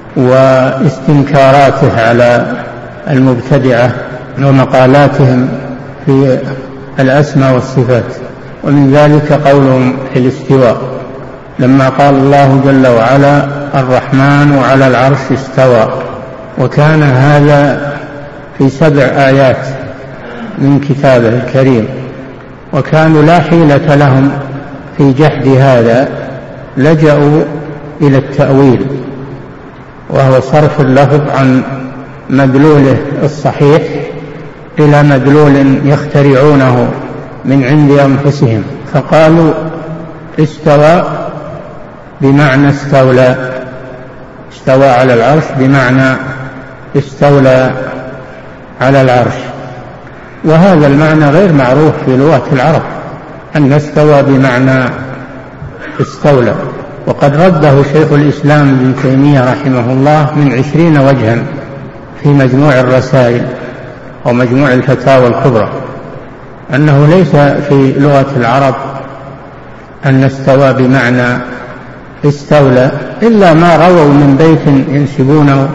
واستنكاراته على المبتدعة ومقالاتهم في الأسماء والصفات، ومن ذلك قولهم في الاستواء لما قال الله جل وعلا الرحمن على العرش استوى، وكان هذا في سبع آيات من كتابه الكريم، وكانوا لا حيلة لهم في جحد هذا، لجأوا إلى التأويل، وهو صرف اللفظ عن مدلوله الصحيح إلى مدلول يخترعونه من عند أنفسهم، فقالوا استوى بمعنى استولى، استوى على العرش بمعنى استولى على العرش، وهذا المعنى غير معروف في لغة العرب، أن استوى بمعنى استولى، وقد رده شيخ الإسلام ابن تيمية رحمه الله من عشرين وجها في مجموع الرسائل ومجموع الفتاوى الكبرى، أنه ليس في لغة العرب أن استوى بمعنى استولى، إلا ما رووا من بيت ينسبونه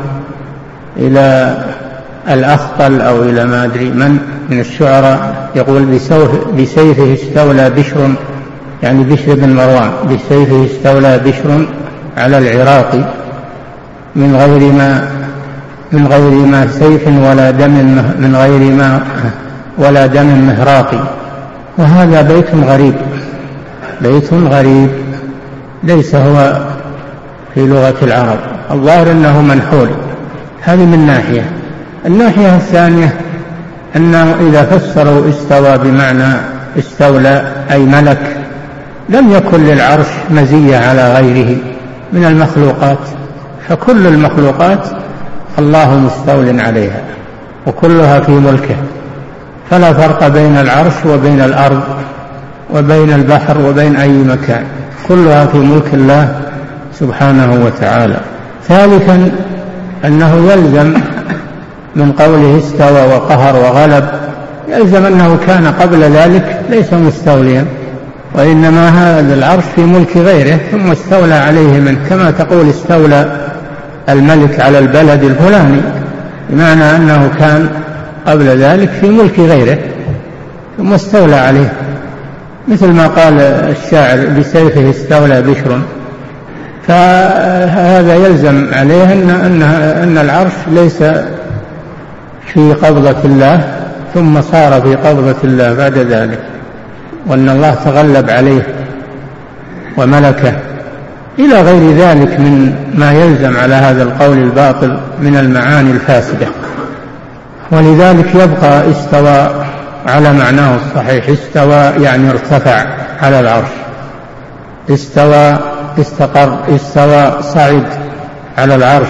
إلى الأخطل أو إلى ما أدري من من الشعراء، يقول بسيفه استولى بشر، يعني بشر بن مروان، بسيفه استولى بشر على العراق من غير ما من غير ما سيف ولا دم من غير ما ولا دم مهراقي. وهذا بيت غريب، بيت غريب ليس هو في لغة العرب، الظاهر أنه منحول. هذه من ناحية. الناحية الثانية أنه إذا فسروا استوى بمعنى استولى أي ملك، لم يكن للعرش مزية على غيره من المخلوقات، فكل المخلوقات الله مستول عليها وكلها في ملكه، فلا فرق بين العرش وبين الأرض وبين البحر وبين أي مكان، كلها في ملك الله سبحانه وتعالى. ثالثا أنه يلزم من قوله استوى وقهر وغلب، يلزم أنه كان قبل ذلك ليس مستوليا، وإنما هذا العرش في ملك غيره ثم استولى عليه منه، كما تقول استولى الملك على البلد الفلاني، بمعنى أنه كان قبل ذلك في ملك غيره ثم استولى عليه، مثل ما قال الشاعر بسيفه استولى بشر. فهذا يلزم عليه أن, أن, أن العرش ليس في قبضة الله ثم صار في قبضة الله بعد ذلك، وأن الله تغلب عليه وملكه، إلى غير ذلك من ما يلزم على هذا القول الباطل من المعاني الفاسدة. ولذلك يبقى استوى على معناه الصحيح، استوى يعني ارتفع على العرش، استوى استقر، استوى صعد على العرش،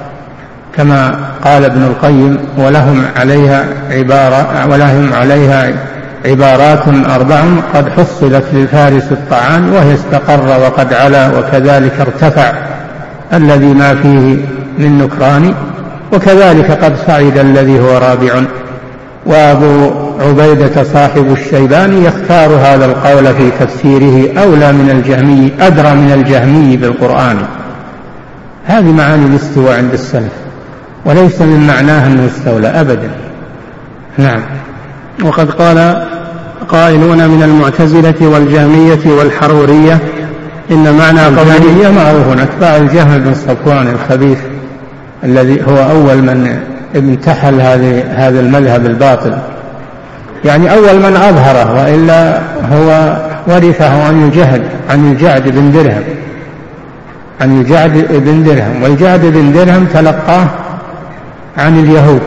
كما قال ابن القيم ولهم عليها عبارة ولهم عليها عبارات أربع قد حصلت للفارس الطعان، وهي استقر وقد علا وكذلك ارتفع الذي ما فيه من نكران، وكذلك قد صعد الذي هو رابع. وأبو عبيدة صاحب الشيباني يختار هذا القول في تفسيره أولى من الجهمي، أدرى من الجهمي بالقرآن. هذه معاني الاستواء عند السلف، وليس من معناه أنه استولى أبدا. نعم. وقد قال قائلون من المعتزلة والجهمية والحرورية إن معنى الجهمية معروف، أتباع الجهم بن صفوان الخبيث الذي هو أول من امتحل هذا المذهب الباطل، يعني أول من أظهره، وإلا هو ورثه عن الجهد عن الجعد بن درهم عن الجعد بن درهم والجعد بن درهم تلقاه عن اليهود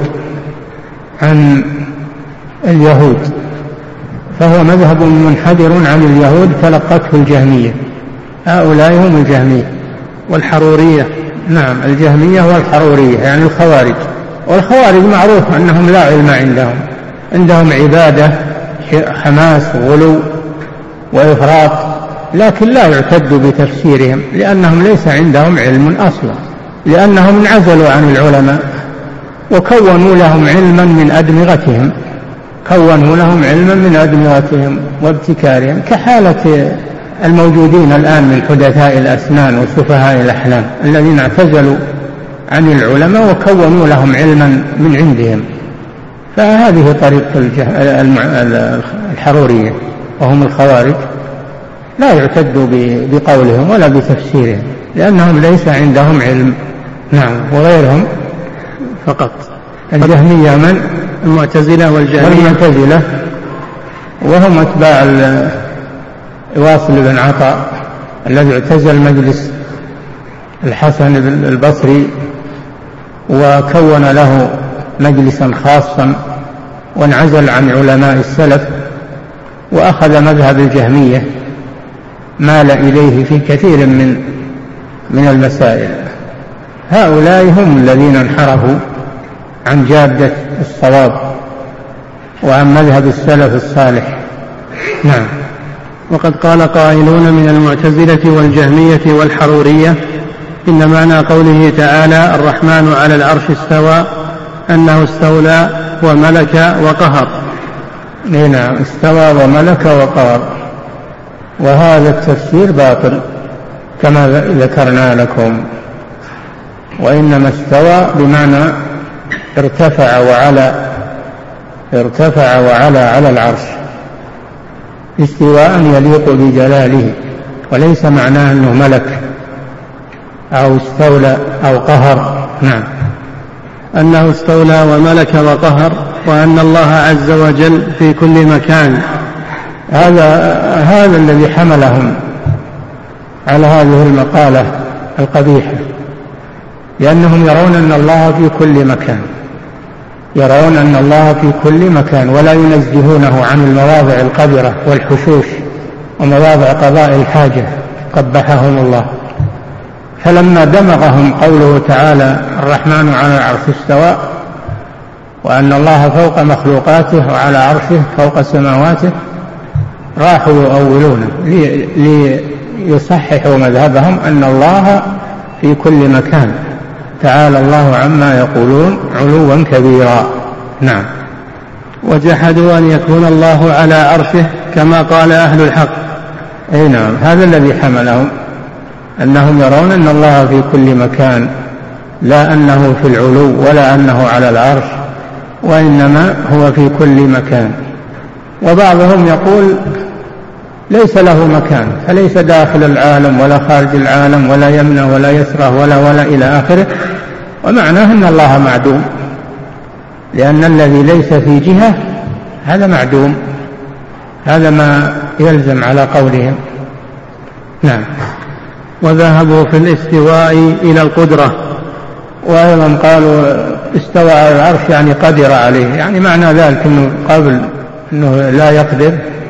عن اليهود فهو مذهب منحدر عن اليهود تلقته الجهمية، هؤلاء هم الجهمية والحرورية. نعم، الجهمية والحرورية يعني الخوارج. والخوارج معروف أنهم لا علم عندهم، عندهم عبادة حماس وغلو وإفراط، لكن لا يعتد بتفسيرهم لأنهم ليس عندهم علم أصلا، لأنهم انعزلوا عن العلماء وكونوا لهم علما من أدمغتهم كونوا لهم علما من أدمغتهم وابتكارهم، كحالة الموجودين الآن من حدثاء الأسنان وسفهاء الأحلام الذين اعتزلوا عن العلماء وكونوا لهم علما من عندهم. فهذه طريقة الحرورية وهم الخوارج، لا يعتد بقولهم ولا بتفسيرهم لأنهم ليس عندهم علم. نعم. وغيرهم فقط الجهمية من المعتزلة والجهمية والمعتزلة، وهم أتباع واصل بن عطاء الذي اعتزل مجلس الحسن البصري وكون له مجلسا خاصا وانعزل عن علماء السلف وأخذ مذهب الجهمية، مال إليه في كثير من من المسائل. هؤلاء هم الذين انحرفوا عن جادة الصواب وعن مذهب السلف الصالح. نعم. وقد قال قائلون من المعتزلة والجهمية والحرورية إن معنى قوله تعالى الرحمن على العرش استوى أنه استولى وملك وقهر. نعم، استوى وملك وقهر، وهذا التفسير باطل كما ذكرنا لكم. وإنما استوى بمعنى ارتفع وعلى ارتفع وعلى على العرش استواء يليق بجلاله، وليس معناه أنه ملك أو استولى أو قهر. نعم. أنه استولى وملك وقهر، وأن الله عز وجل في كل مكان. هذا هذا الذي حملهم على هذه المقالة القبيحة، لأنهم يرون أن الله في كل مكان، يرون أن الله في كل مكان ولا ينزهونه عن المواضع القذرة والحشوش ومواضع قضاء الحاجة قبحهم الله. فلما دمغهم قوله تعالى الرحمن على العرش استوى وأن الله فوق مخلوقاته وعلى عرشه فوق سماواته، راحوا يؤولونه ليصححوا مذهبهم أن الله في كل مكان، تعالى الله عما يقولون علوا كبيرا. نعم. وجحدوا أن يكون الله على عرشه كما قال أهل الحق. أي نعم، هذا الذي حملهم، أنهم يرون أن الله في كل مكان، لا أنه في العلو ولا أنه على العرش، وإنما هو في كل مكان. وبعضهم يقول ليس له مكان، فليس داخل العالم ولا خارج العالم ولا يمنى ولا يسره ولا ولا إلى آخره، ومعناه أن الله معدوم، لأن الذي ليس في جهة هذا معدوم. هذا ما يلزم على قولهم. نعم. وذهبوا في الاستواء إلى القدرة، وأيضا قالوا استوى على العرش يعني قدر عليه، يعني معنى ذلك أنه قبل أنه لا يقدر.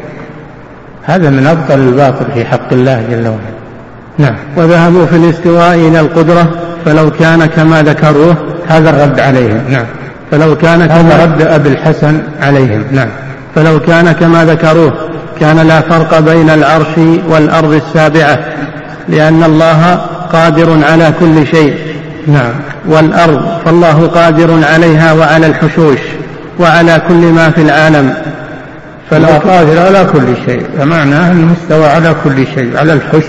هذا من أبطل الباطل في حق الله جل وعلا. نعم. وذهبوا في الاستواء إلى القدرة فلو كان كما ذكروه، هذا الرد عليهم. نعم. فلو كان هذا رد أبي الحسن عليهم. نعم. فلو كان كما ذكروه كان لا فرق بين العرش والأرض السابعة، لأن الله قادر على كل شيء. نعم. والأرض فالله قادر عليها وعلى الحشوش وعلى كل ما في العالم. فلو قادر على كل شيء فمعناه أنه استوى على كل شيء، على الحش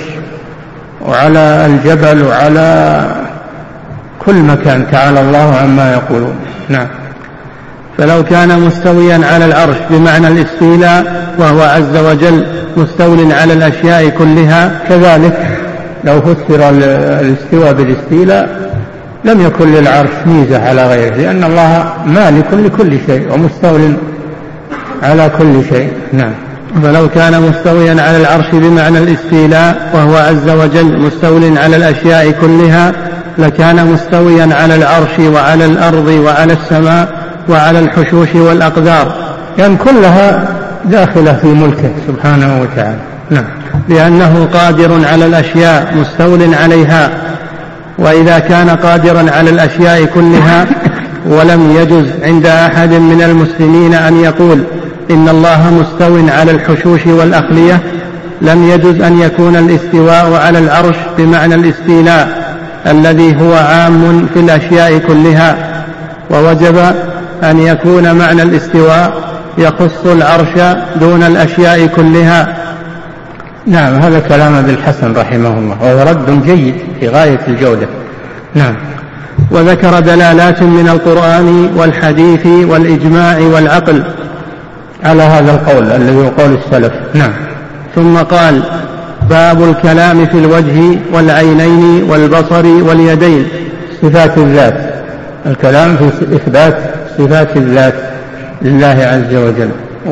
وعلى الجبل وعلى كل مكان، تعالى الله عما يقولون. نعم. فلو كان مستويا على العرش بمعنى الاستيلاء وهو عز وجل مستول على الأشياء كلها، كذلك لو فسر الاستواء بالاستيلاء لم يكن للعرش ميزة على غيره، لأن الله مالك لكل شيء ومستول على كل شيء. نعم. فلو كان مستويا على العرش بمعنى الاستيلاء وهو عز وجل مستول على الأشياء كلها لكان مستويا على العرش وعلى الأرض وعلى السماء وعلى الحشوش والأقدار، يعني كلها داخلة في ملكه سبحانه وتعالى. نعم. لأنه قادر على الأشياء مستول عليها. وإذا كان قادرا على الأشياء كلها ولم يجز عند أحد من المسلمين أن يقول إن الله مستو على الحشوش والأخلية، لم يجز أن يكون الاستواء على العرش بمعنى الاستيلاء الذي هو عام في الأشياء كلها، ووجب أن يكون معنى الاستواء يخص العرش دون الأشياء كلها. نعم، هذا كلام ابن الحسن رحمه الله، وهو رد جيد في غاية الجودة. نعم. وذكر دلالات من القرآن والحديث والإجماع والعقل على هذا القول الذي هو قول السلف. نعم. ثم قال: باب الكلام في الوجه والعينين والبصر واليدين. صفات الذات، الكلام في إثبات صفات الذات لله عز وجل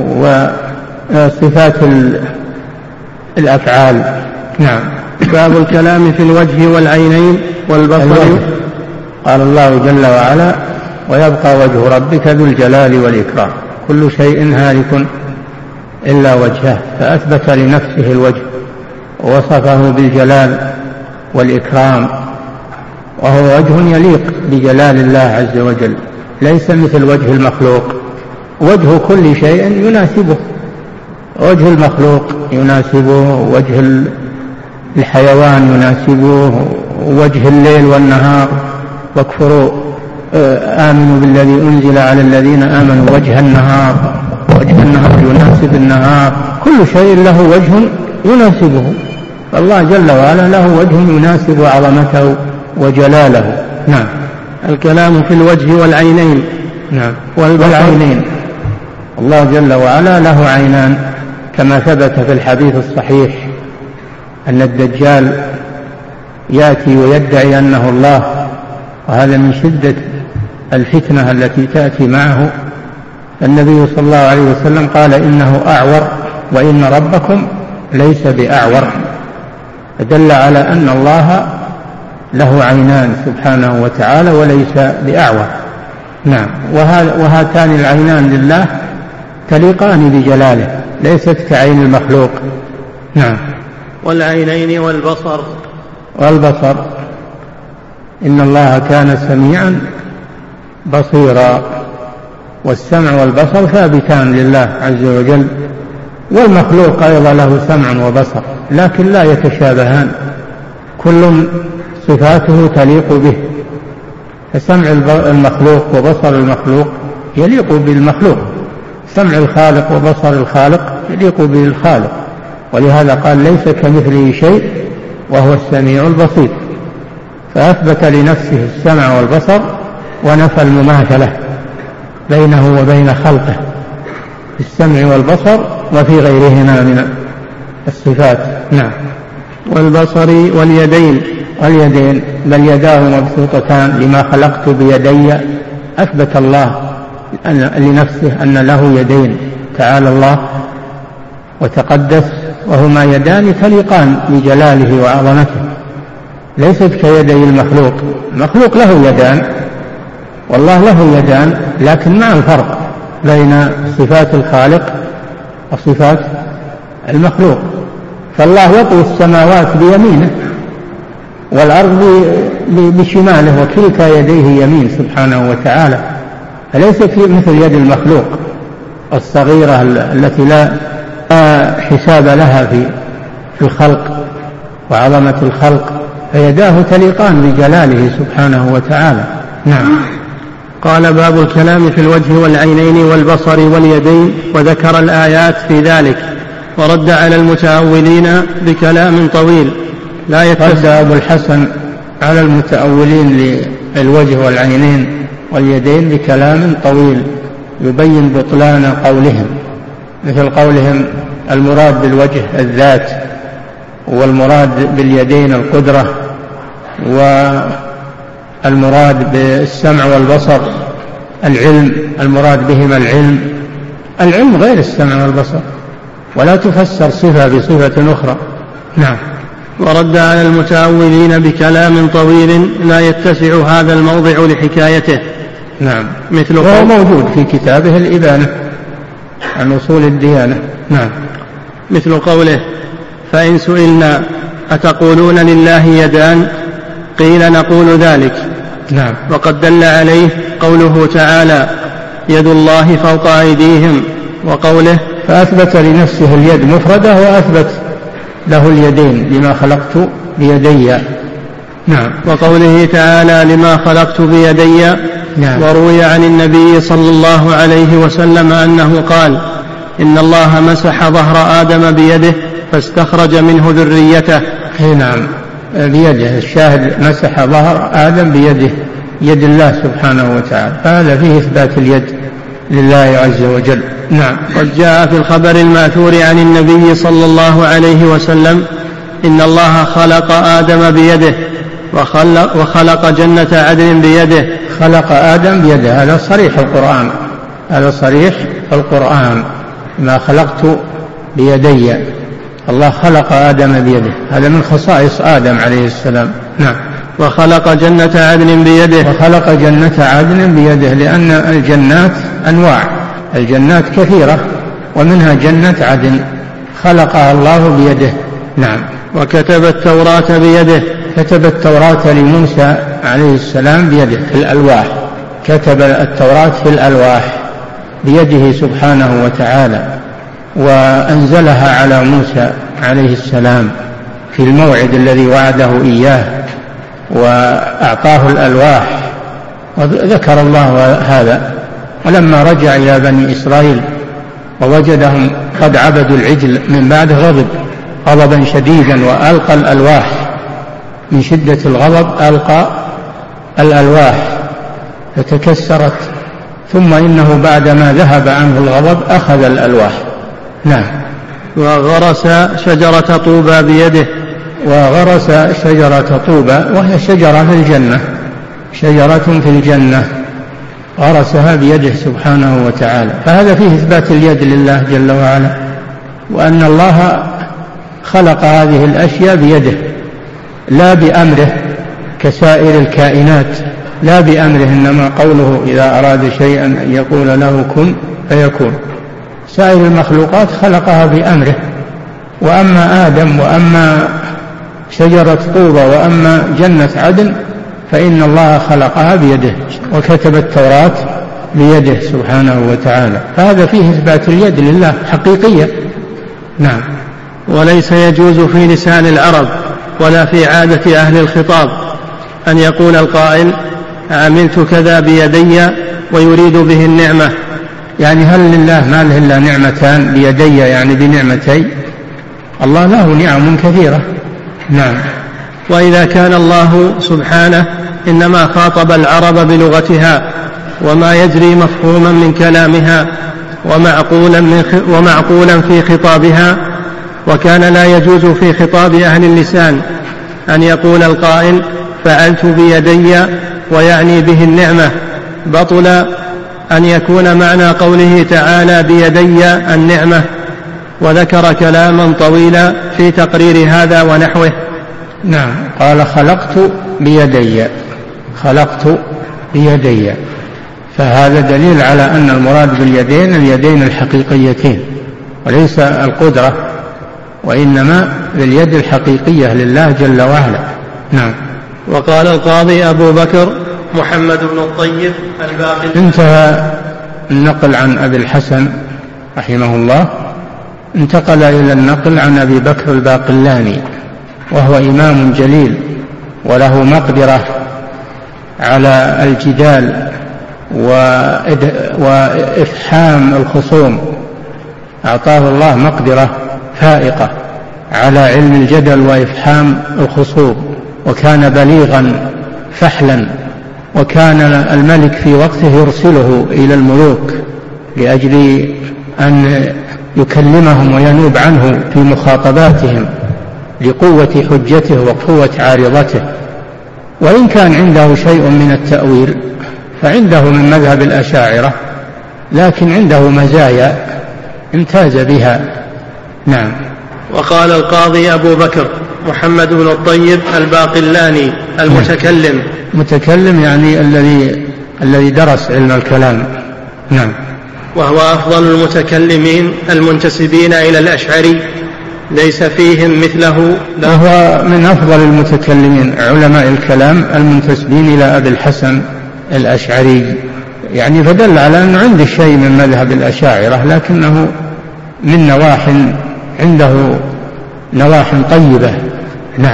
وصفات الأفعال. نعم. باب الكلام في الوجه والعينين والبصر. الوجه. قال الله جل وعلا: ويبقى وجه ربك ذو الجلال والإكرام، كل شيء هالك إلا وجهه، فأثبت لنفسه الوجه ووصفه بالجلال والإكرام، وهو وجه يليق بجلال الله عز وجل، ليس مثل وجه المخلوق. وجه كل شيء يناسبه، وجه المخلوق يناسبه، وجه الحيوان يناسبه، وجه الليل والنهار. واكفروا آمنوا بالذي أنزل على الذين آمنوا وجه النهار، وجه النهار يناسب النهار، كل شيء له وجه يناسبه، فالله جل وعلا له وجه يناسب عظمته وجلاله. نعم. الكلام في الوجه والعينين. نعم. والعينين، الله جل وعلا له عينان، كما ثبت في الحديث الصحيح أن الدجال يأتي ويدعي أنه الله، وهذا من شدة الفتنة التي تأتي معه. النبي صلى الله عليه وسلم قال: إنه أعور وإن ربكم ليس بأعور، فدل على أن الله له عينان سبحانه وتعالى وليس بأعور. نعم. وهاتان العينان لله تليقان بجلاله، ليست كعين المخلوق. نعم. والعينين والبصر. والبصر، إن الله كان سميعا بصيرا، والسمع والبصر ثابتان لله عز وجل، والمخلوق أيضا له سمع وبصر، لكن لا يتشابهان، كل صفاته تليق به، فسمع المخلوق وبصر المخلوق يليق بالمخلوق، سمع الخالق وبصر الخالق يليق بالخالق، ولهذا قال: ليس كمثله شيء وهو السميع البصير، فأثبت لنفسه السمع والبصر ونفى المماثلة بينه وبين خلقه في السمع والبصر وفي غيرهما من الصفات. نعم. والبصر واليدين. واليدين، بل يداه مبسوطتان لما خلقت بيدي، أثبت الله لنفسه أن له يدين، تعالى الله وتقدس، وهما يدان تليقان بجلاله وعظمته، ليست كيدي المخلوق. المخلوق له يدان والله له يدان، لكن مع الفرق بين صفات الخالق وصفات المخلوق، فالله يطوي السماوات بيمينه والأرض بشماله، وكلتا يديه يمين سبحانه وتعالى، فليست مثل يد المخلوق الصغيرة التي لا حساب لها في في الخلق وعظمة الخلق، فيداه تليقان بجلاله سبحانه وتعالى. نعم. قال: باب الكلام في الوجه والعينين والبصر واليدين، وذكر الآيات في ذلك، ورد على المتأولين بكلام طويل لا يتسع. أبو الحسن على المتأولين للوجه والعينين واليدين بكلام طويل يبين بطلان قولهم، مثل قولهم: المراد بالوجه الذات، والمراد باليدين القدرة، والمراد بالسمع والبصر العلم، المراد بهما العلم. العلم غير السمع والبصر، ولا تفسر صفة بصفة أخرى. نعم. ورد على المتأولين بكلام طويل لا يتسع هذا الموضع لحكايته. نعم. مثل هو موجود في كتابه الإبانة عن أصول الديانة. نعم. مثل قوله: فإن سئلنا أتقولون لله يدان، قيل نقول ذلك. نعم. وقد دل عليه قوله تعالى: يد الله فوق أيديهم، وقوله: فأثبت لنفسه اليد مفردة، وأثبت له اليدين لما خلقت بيدي. نعم. وقوله تعالى لما خلقت بيدي. نعم. وروي عن النبي صلى الله عليه وسلم أنه قال إن الله مسح ظهر آدم بيده فاستخرج منه ذريته. نعم بيده، الشاهد مسح ظهر آدم بيده، يد الله سبحانه وتعالى، فهذا فيه إثبات اليد لله عز وجل. نعم. قد جاء في الخبر المأثور عن النبي صلى الله عليه وسلم إن الله خلق آدم بيده وخلق, وخلق جنة عدن بيده. خلق آدم بيده، هذا صريح القرآن، هذا صريح القرآن، ما خلقت بيدي، الله خلق آدم بيده، هذا من خصائص آدم عليه السلام. نعم. وخلق جنة عدن بيده. وخلق جنة عدن بيده، لأن الجنات أنواع، الجنات كثيرة، ومنها جنة عدن خلقها الله بيده. نعم. وكتب التوراة بيده. كتب التوراة لموسى عليه السلام بيده في الألواح، كتب التوراة في الألواح بيده سبحانه وتعالى، وأنزلها على موسى عليه السلام في الموعد الذي وعده إياه وأعطاه الألواح، وذكر الله هذا. ولما رجع إلى بني إسرائيل ووجدهم قد عبدوا العجل من بعد غضب غضبا شديدا، وألقى الألواح من شدة الغضب، ألقى الألواح فتكسرت، ثم إنه بعدما ذهب عنه الغضب أخذ الألواح. نعم. وغرس شجرة طوبى بيده. وغرس شجرة طوبى، وهي شجرة في الجنة، شجرة في الجنة غرسها بيده سبحانه وتعالى، فهذا فيه إثبات اليد لله جل وعلا، وأن الله خلق هذه الأشياء بيده لا بأمره كسائر الكائنات، لا بأمره، إنما قوله إذا أراد شيئا أن يقول له كن فيكون. سائر المخلوقات خلقها بأمره، وأما آدم وأما شجرة طوبى وأما جنة عدن فإن الله خلقها بيده، وكتب التوراة بيده سبحانه وتعالى، فهذا فيه إثبات اليد لله حقيقية. نعم. وليس يجوز في لسان العرب ولا في عادة أهل الخطاب أن يقول القائل عملت كذا بيدي ويريد به النعمة. يعني هل لله ما له إلا نعمتان بيدي، يعني بنعمتي؟ الله له نعم كثيرة. نعم. وإذا كان الله سبحانه إنما خاطب العرب بلغتها وما يجري مفهوما من كلامها ومعقولا, من خ... ومعقولا في خطابها، وكان لا يجوز في خطاب أهل اللسان أن يقول القائل فعلت بيدي ويعني به النعمة، بطل أن يكون معنى قوله تعالى بيدي النعمة، وذكر كلاما طويلا في تقرير هذا ونحوه. نعم. قال خلقت بيدي، خلقت بيدي، فهذا دليل على أن المراد باليدين اليدين الحقيقيتين، وليس القدرة، وإنما باليد الحقيقية لله جل وعلا. نعم. وقال القاضي أبو بكر محمد بن الطيب الباقي. انتهى النقل عن أبي الحسن رحمه الله، انتقل إلى النقل عن أبي بكر الباقلاني، وهو إمام جليل وله مقدرة على الجدال وإفحام الخصوم، أعطاه الله مقدرة فائقة على علم الجدل وإفحام الخصوم، وكان بليغا فحلا، وكان الملك في وقته يرسله إلى الملوك لأجل أن يكلمهم وينوب عنه في مخاطباتهم لقوة حجته وقوة عارضته. وإن كان عنده شيء من التأويل فعنده من مذهب الأشاعرة، لكن عنده مزايا امتاز بها. نعم. وقال القاضي أبو بكر محمد بن الطيب الباقلاني المتكلم. متكلم يعني الذي الذي درس علم الكلام. نعم. وهو أفضل المتكلمين المنتسبين إلى الأشعري، ليس فيهم مثله. وهو من أفضل المتكلمين علماء الكلام المنتسبين إلى أبي الحسن الأشعري، يعني فدل على أنه عنده شيء من مذهب الأشاعرة، لكنه من نواح عنده نواح طيبة. نعم.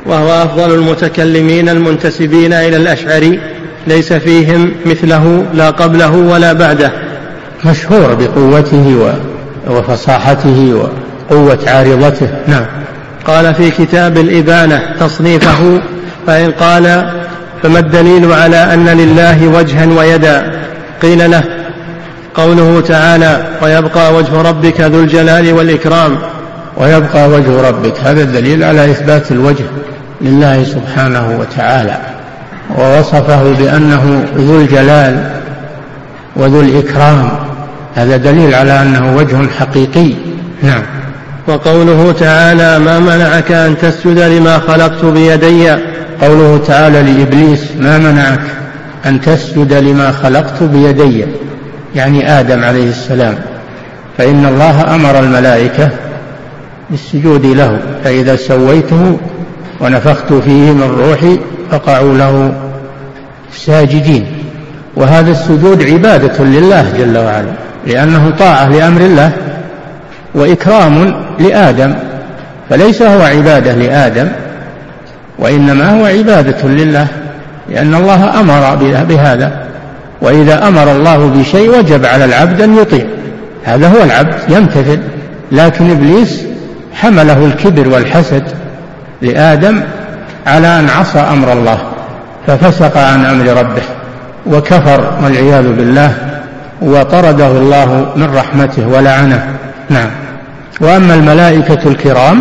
وهو أفضل المتكلمين المنتسبين إلى الأشعري، ليس فيهم مثله لا قبله ولا بعده. مشهور بقوته وفصاحته وقوة عارضته. نعم. قال في كتاب الإبانة تصنيفه: فإن قال فما الدليل على أن لله وجها ويدا؟ قيل له: قوله تعالى: ويبقى وجه ربك ذو الجلال والإكرام. ويبقى وجه ربك، هذا الدليل على إثبات الوجه لله سبحانه وتعالى، ووصفه بأنه ذو الجلال وذو الإكرام، هذا دليل على أنه وجه حقيقي. نعم. وقوله تعالى: ما منعك أن تسجد لما خلقت بيدي. قوله تعالى لإبليس: ما منعك أن تسجد لما خلقت بيدي، يعني آدم عليه السلام، فإن الله أمر الملائكة بالسجود له، فإذا سويته ونفخت فيه من روحي فقعوا له ساجدين. وهذا السجود عبادة لله جل وعلا، لأنه طاعة لأمر الله وإكرام لآدم، فليس هو عبادة لآدم، وإنما هو عبادة لله، لأن الله أمر بهذا، وإذا أمر الله بشيء وجب على العبد أن يطيع، هذا هو العبد يمتثل. لكن إبليس حمله الكبر والحسد لآدم على أن عصى أمر الله ففسق عن أمر ربه وكفر والعياذ بالله، وطرده الله من رحمته ولعنه. نعم. وأما الملائكة الكرام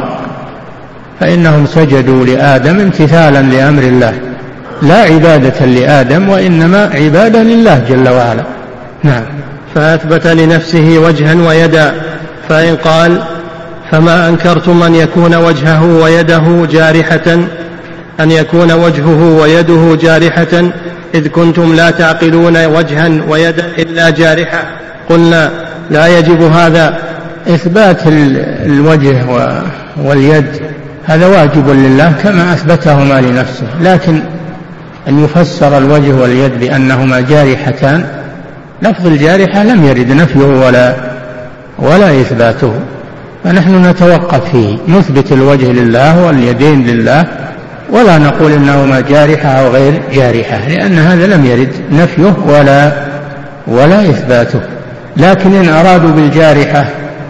فإنهم سجدوا لآدم امتثالا لأمر الله، لا عبادة لآدم، وإنما عبادة لله جل وعلا. نعم. فأثبت لنفسه وجها ويدا. فإن قال: فما أنكرتم أن يكون وجهه ويده جارحة أن يكون وجهه ويده جارحة إذ كنتم لا تعقلون وجها ويدا إلا جارحة؟ قلنا: لا يجب هذا. إثبات الوجه واليد هذا واجب لله كما أثبتهما لنفسه، لكن أن يفسر الوجه واليد بأنهما جارحتان، لفظ الجارحة لم يرد نفيه ولا ولا إثباته، فنحن نتوقف فيه، نثبت الوجه لله واليدين لله، ولا نقول إنهما جارحة أو غير جارحة، لأن هذا لم يرد نفيه ولا ولا إثباته. لكن إن أرادوا بالجارحة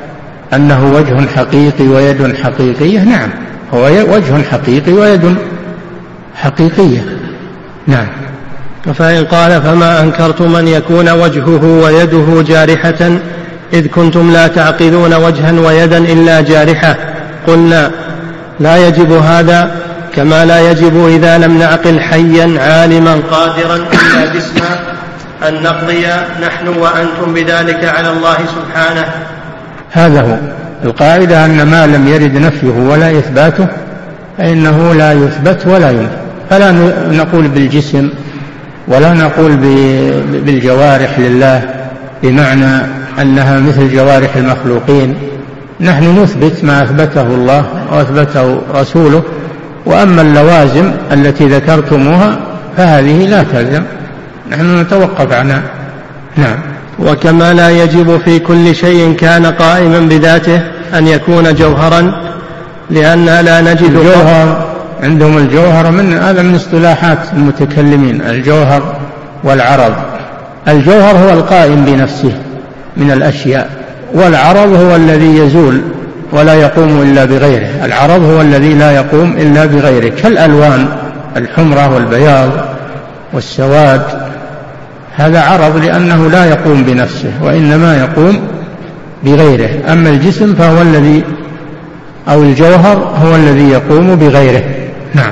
أنه وجه حقيقي ويد حقيقية، نعم، هو وجه حقيقي ويد حقيقية. نعم. فإن قال: فما أنكرتم أن يكون وجهه ويده جارحة إذ كنتم لا تعقلون وجها ويدا إلا جارحة؟ قلنا: لا يجب هذا، كما لا يجب إذا لم نعقل حيا عالما قادرا إلا جسما أن نقضي نحن وأنتم بذلك على الله سبحانه. هذا هو القاعدة، أن ما لم يرد نفيه ولا إثباته فإنه لا يثبت ولا ينفى، فلا نقول بالجسم ولا نقول بالجوارح لله بمعنى أنها مثل جوارح المخلوقين، نحن نثبت ما أثبته الله وأثبته رسوله، وأما اللوازم التي ذكرتموها فهذه لا تلزم، نحن نتوقف عنها. نعم. وكما لا يجب في كل شيء كان قائما بذاته أن يكون جوهرا، لأن لا نجد الجوهر عندهم الجوهر من هذا من اصطلاحات المتكلمين، الجوهر والعرض. الجوهر هو القائم بنفسه من الأشياء، والعرض هو الذي يزول ولا يقوم إلا بغيره. العرض هو الذي لا يقوم إلا بغيره، كالألوان، الحمرة والبياض والسواد، هذا عرض لأنه لا يقوم بنفسه وإنما يقوم بغيره. أما الجسم فهو الذي أو الجوهر هو الذي يقوم بغيره. نعم.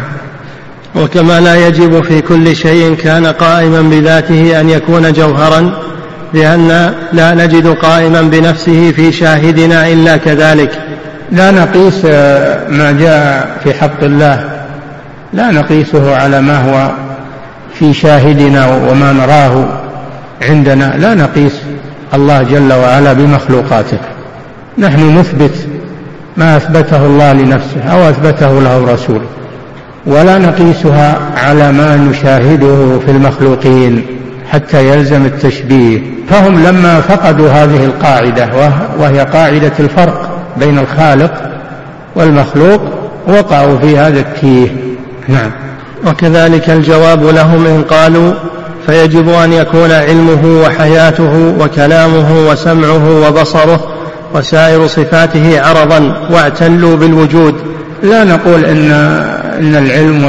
وكما لا يجب في كل شيء كان قائما بذاته أن يكون جوهرا، لأن لا نجد قائما بنفسه في شاهدنا إلا كذلك. لا نقيس ما جاء في حق الله، لا نقيسه على ما هو في شاهدنا وما نراه عندنا، لا نقيس الله جل وعلا بمخلوقاته، نحن نثبت ما أثبته الله لنفسه أو أثبته له رسوله، ولا نقيسها على ما نشاهده في المخلوقين حتى يلزم التشبيه. فهم لما فقدوا هذه القاعدة وهي قاعدة الفرق بين الخالق والمخلوق وقعوا في هذا التيه. نعم. وكذلك الجواب لهم إن قالوا فيجب أن يكون علمه وحياته وكلامه وسمعه وبصره وسائر صفاته عرضا واعتلوا بالوجود. لا نقول إن, إن العلم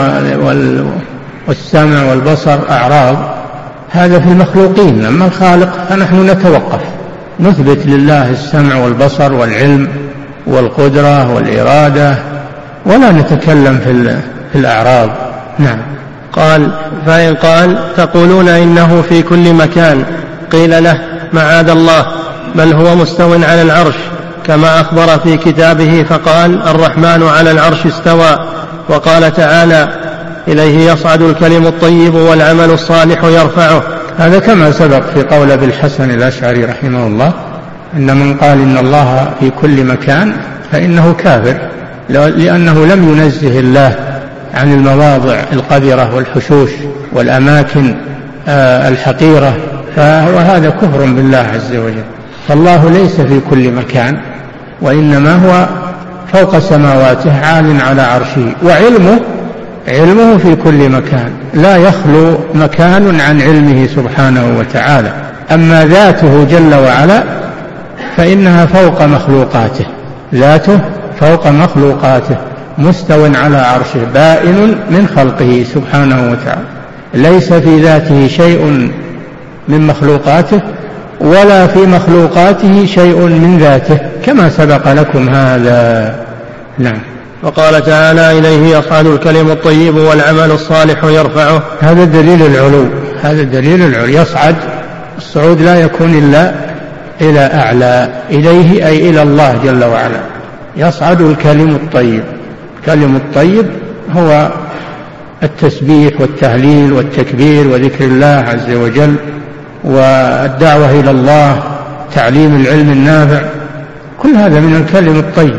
والسمع والبصر أعراض، هذا في المخلوقين. أما الخالق فنحن نتوقف، نثبت لله السمع والبصر والعلم والقدرة والإرادة، ولا نتكلم في الأعراض. نعم. قال فإن قال تقولون إنه في كل مكان، قيل له معاذ الله، بل هو مستو على العرش كما أخبر في كتابه فقال الرحمن على العرش استوى، وقال تعالى إليه يصعد الكلم الطيب والعمل الصالح يرفعه. هذا كما سبق في قول أبي الحسن الأشعري رحمه الله إن من قال إن الله في كل مكان فإنه كافر، لأنه لم ينزه الله عن المواضع القذرة والحشوش والأماكن الحقيرة، وهذا كفر بالله عز وجل. فالله ليس في كل مكان، وإنما هو فوق سماواته عال على عرشه، وعلمه علمه في كل مكان، لا يخلو مكان عن علمه سبحانه وتعالى. أما ذاته جل وعلا فإنها فوق مخلوقاته، ذاته فوق مخلوقاته، مستو على عرشه، بائن من خلقه سبحانه وتعالى، ليس في ذاته شيء من مخلوقاته ولا في مخلوقاته شيء من ذاته، كما سبق لكم هذا. نعم. وقال تعالى إليه يصعد الكلم الطيب والعمل الصالح يرفعه. هذا دليل العلو، هذا دليل العلو. يصعد، الصعود لا يكون إلا إلى أعلى، إليه أي إلى الله جل وعلا. يصعد الكلم الطيب، الكلم الطيب هو التسبيح والتهليل والتكبير وذكر الله عز وجل والدعوة إلى الله، تعليم العلم النافع، كل هذا من الكلم الطيب،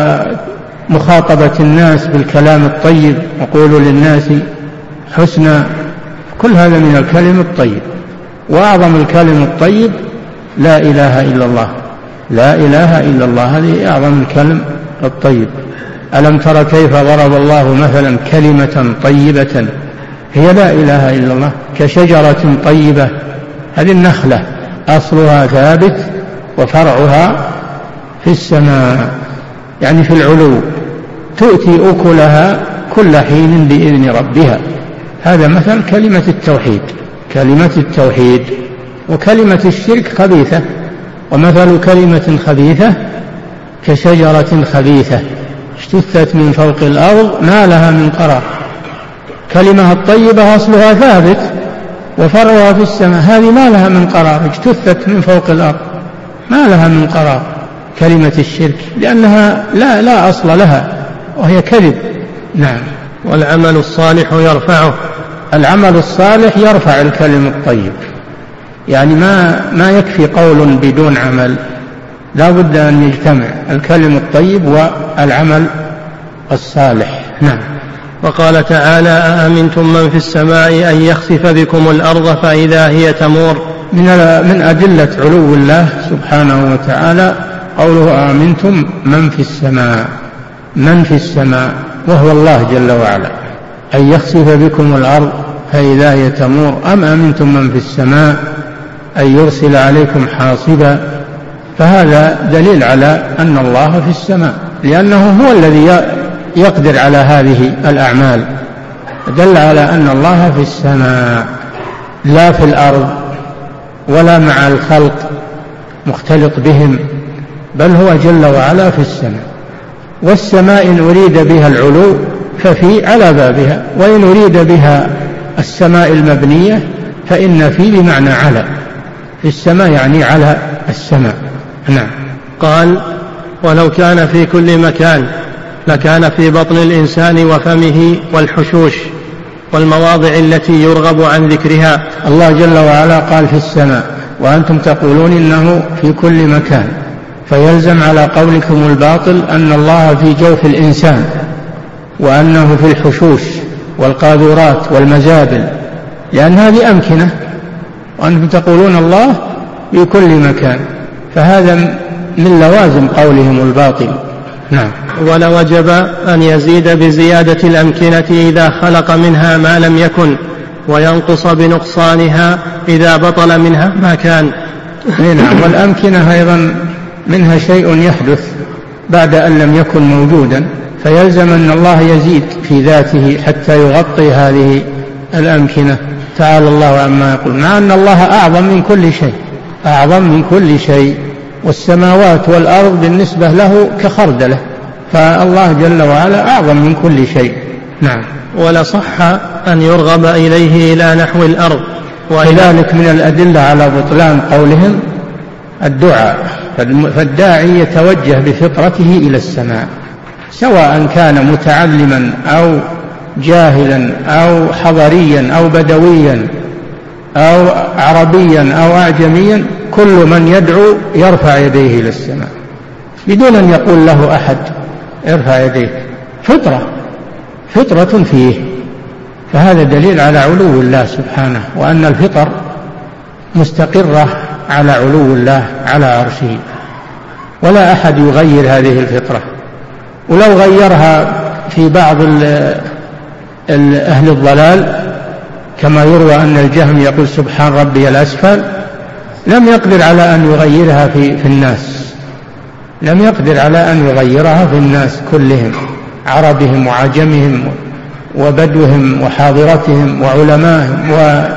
ومخاطبة الناس بالكلام الطيب، وقولوا للناس حسنا، كل هذا من الكلم الطيب. وأعظم الكلم الطيب لا إله إلا الله، لا إله إلا الله، هذه أعظم الكلم الطيب. ألم تر كيف ضرب الله مثلا كلمة طيبة هي لا إله إلا الله كشجرة طيبة، هذه النخلة أصلها ثابت وفرعها في السماء، يعني في العلو، تؤتي أكلها كل حين بإذن ربها. هذا مثل كلمة التوحيد، كلمة التوحيد. وكلمة الشرك خبيثة، ومثل كلمة خبيثة كشجرة خبيثة اجتثت من فوق الأرض ما لها من قرار. كلمة الطيبة أصلها ثابت وفرعها في السماء، هذه ما لها من قرار، اجتثت من فوق الأرض ما لها من قرار. كلمة الشرك لأنها لا, لا أصل لها وهي كذب. نعم. والعمل الصالح يرفعه، العمل الصالح يرفع الكلم الطيب، يعني ما, ما يكفي قول بدون عمل، لا بد أن يجتمع الكلم الطيب والعمل الصالح. نعم. وقال تعالى أأمنتم من في السماء أن يخسف بكم الأرض فإذا هي تمور. من, من أدلة علو الله سبحانه وتعالى قوله أأمنتم من في السماء، من في السماء وهو الله جل وعلا، أن يخسف بكم الأرض فإذا هي تمور، أم أمنتم من في السماء أن يرسل عليكم حاصبا. فهذا دليل على أن الله في السماء، لأنه هو الذي يقدر على هذه الأعمال، دل على أن الله في السماء لا في الأرض ولا مع الخلق مختلط بهم، بل هو جل وعلا في السماء. والسماء إن أريد بها العلو ففي على بابها، وإن أريد بها السماء المبنية فإن في بمعنى على، في السماء يعني على السماء. نعم. قال ولو كان في كل مكان لكان في بطن الإنسان وفمه والحشوش والمواضع التي يرغب عن ذكرها. الله جل وعلا قال في السماء، وأنتم تقولون إنه في كل مكان، فيلزم على قولكم الباطل أن الله في جوف الإنسان، وأنه في الحشوش والقاذورات والمزابل، لأن هذه أمكنة، وأنتم تقولون الله في كل مكان، فهذا من لوازم قولهم الباطل. نعم. ولوجب أن يزيد بزيادة الأمكنة إذا خلق منها ما لم يكن، وينقص بنقصانها إذا بطل منها ما كان. نعم. والأمكنة أيضا منها شيء يحدث بعد أن لم يكن موجودا، فيلزم أن الله يزيد في ذاته حتى يغطي هذه الأمكنة. تعالى الله عما يقول، مع أن الله أعظم من كل شيء، أعظم من كل شيء، والسماوات والأرض بالنسبة له كخردلة، فالله جل وعلا أعظم من كل شيء. نعم. ولصح أن يرغب إليه إلى نحو الأرض. وذلك من الأدلة على بطلان قولهم الدعاء، فالداعي يتوجه بفطرته إلى السماء، سواء كان متعلما أو جاهلا أو حضريا أو بدويا أو عربيا أو أعجميا، كل من يدعو يرفع يديه إلى السماء بدون أن يقول له أحد ارفع يديك، فطرة فطرة فيه. فهذا دليل على علو الله سبحانه، وأن الفطر مستقرة على علو الله على عرشه، ولا أحد يغير هذه الفطرة. ولو غيرها في بعض أهل الضلال كما يروى أن الجهم يقول سبحان ربي الأسفل، لم يقدر على أن يغيرها في, في الناس، لم يقدر على أن يغيرها في الناس كلهم، عربهم وعجمهم وبدوهم وحاضرتهم وعلمائهم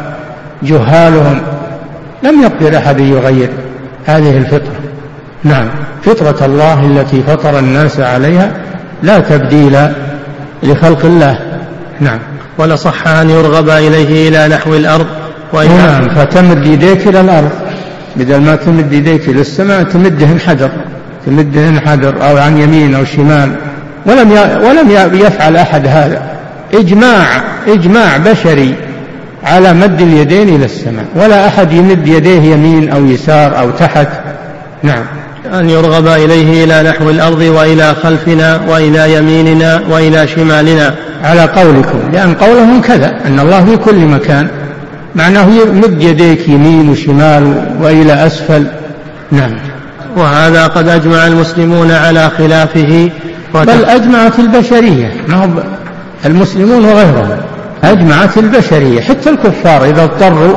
وجهالهم، لم يقدر أحد يغير هذه الفطرة. نعم. فطرة الله التي فطر الناس عليها لا تبديل لخلق الله. نعم. ولصح أن يرغب إليه إلى نحو الأرض. نعم. فتمد يديك إلى الأرض بدل ما تمد يديك إلى السماء، تمدهن حجر، تمدهن حجر أو عن يمين أو شمال، ولم ولم يفعل أحد هذا. إجماع إجماع بشري على مد اليدين إلى السماء، ولا أحد يمد يديه يمين أو يسار أو تحت. نعم. أن يرغب إليه إلى نحو الأرض وإلى خلفنا وإلى يميننا وإلى شمالنا، على قولكم، لأن قولهم كذا أن الله في كل مكان، معناه يمد يديك يمين وشمال وإلى أسفل. نعم. وهذا قد أجمع المسلمون على خلافه، بل أجمعت البشرية، ما هو المسلمون وغيرهم، أجمعت البشرية، حتى الكفار إذا اضطروا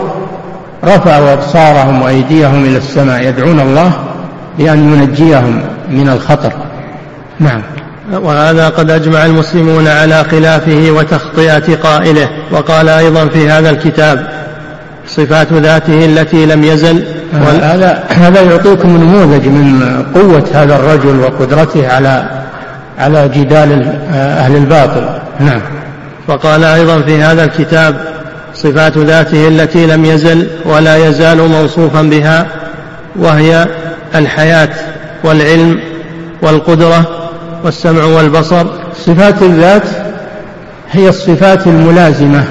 رفعوا أبصارهم وأيديهم إلى السماء يدعون الله لأن ينجيهم من الخطر. نعم. وهذا قد أجمع المسلمون على خلافه وتخطئة قائله. وقال أيضا في هذا الكتاب صفات ذاته التي لم يزل. هذا هذا يعطيكم نموذج من قوة هذا الرجل وقدرته على على جدال أهل الباطل. نعم. وقال أيضا في هذا الكتاب صفات ذاته التي لم يزل ولا يزال موصوفا بها، وهي الحياة والعلم والقدرة والسمع والبصر. صفات الذات هي الصفات الملازمة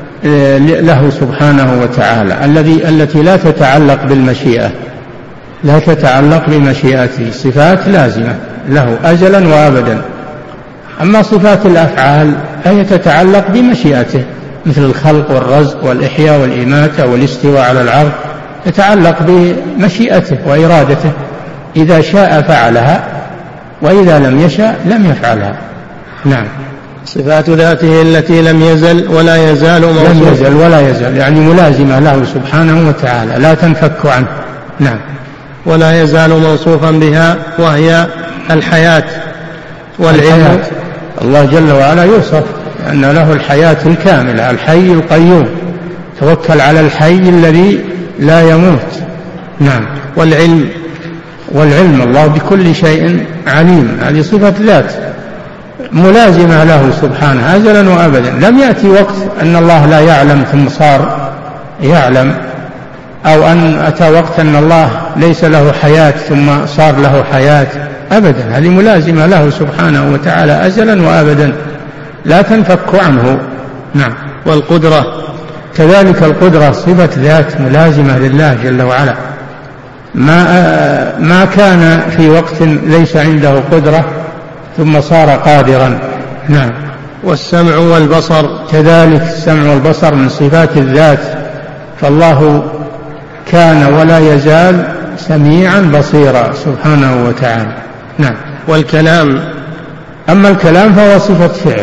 له سبحانه وتعالى، الذي التي لا تتعلق بالمشيئة، لا تتعلق بمشيئته، صفات لازمة له أزلا وأبدا. أما صفات الأفعال فهي تتعلق بمشيئته، مثل الخلق والرزق والإحياء والإماتة والاستواء على العرش، تتعلق بمشيئته وإرادته، إذا شاء فعلها وإذا لم يشاء لم يفعلها. نعم. صفات ذاته التي لم يزل ولا يزال موصوفا، لم يزل ولا يزال يعني ملازمة له سبحانه وتعالى لا تنفك عنه. نعم. ولا يزال موصوفا بها، وهي الحياة والعلم. الحياة. الله جل وعلا يوصف أن له الحياة الكاملة، الحي القيوم، توكل على الحي الذي لا يموت. نعم. والعلم. والعلم، الله بكل شيء عليم، هذه صفة ذات ملازمة له سبحانه أزلا وأبدا. لم يأتي وقت أن الله لا يعلم ثم صار يعلم، أو أن أتى وقت أن الله ليس له حياة ثم صار له حياة، أبدا، هذه ملازمة له سبحانه وتعالى أزلا وأبدا لا تنفك عنه. نعم. والقدرة كذلك، القدرة صفة ذات ملازمة لله جل وعلا، ما ما كان في وقت ليس عنده قدرة ثم صار قادرا. نعم. والسمع والبصر كذلك، السمع والبصر من صفات الذات، فالله كان ولا يزال سميعا بصيرا سبحانه وتعالى. نعم. والكلام، أما الكلام فهو صفة فعل،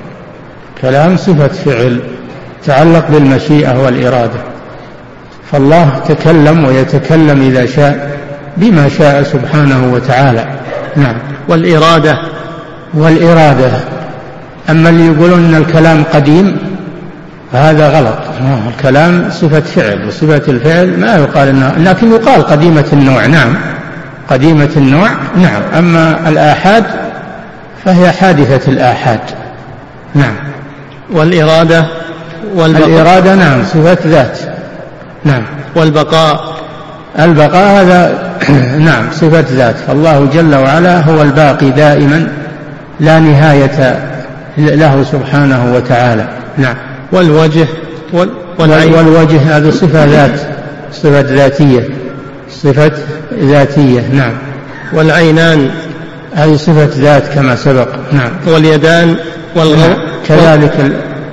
كلام صفة فعل تعلق بالمشيئة والإرادة، فالله تكلم ويتكلم إذا شاء بما شاء سبحانه وتعالى. نعم. والإرادة، والإرادة أما اللي يقولون أن الكلام قديم هذا غلط، الكلام صفة فعل، وصفة الفعل ما يقال إنها، لكن يقال قديمة النوع. نعم، قديمة النوع. نعم. أما الآحاد فهي حادثة الآحاد. نعم. والإرادة، والبقاء. الإرادة نعم صفة ذات. نعم. والبقاء، البقاء هذا نعم صفة ذات، فالله جل وعلا هو الباقي دائما لا نهاية له سبحانه وتعالى. نعم. والوجه، والعين. والوجه هذا صفة ذات، صفة ذاتية، صفة ذاتية. نعم. والعينان هذه صفة ذات كما سبق. نعم. واليدان والغضب. كذلك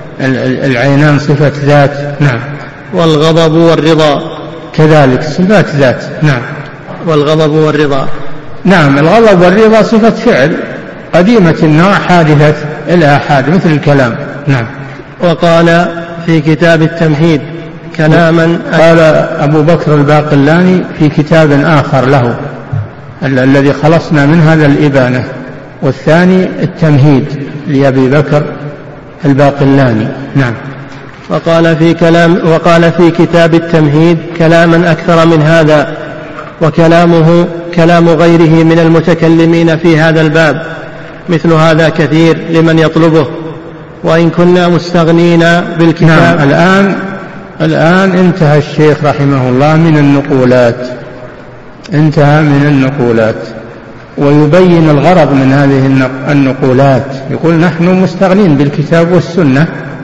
العينان صفة ذات. نعم. والغضب والرضا كذلك صفات ذات. نعم. والغضب والرضا. نعم. الغضب والرضا صفة فعل قديمة النوع حادثة الآحاد مثل الكلام. نعم. وقال في كتاب التمهيد كلاما، قال أبو بكر الباقلاني في كتاب آخر له الذي خلصنا من هذا الإبانة، والثاني التمهيد لأبي بكر الباقلاني. نعم. وقال في كلام وقال في كتاب التمهيد كلاما أكثر من هذا، وكلامه كلام غيره من المتكلمين في هذا الباب، مثل هذا كثير لمن يطلبه، وإن كنا مستغنين بالكتاب. نعم. الآن الآن انتهى الشيخ رحمه الله من النقولات، انتهى من النقولات، ويبين الغرض من هذه النقولات. يقول نحن مستغنين بالكتاب والسنة،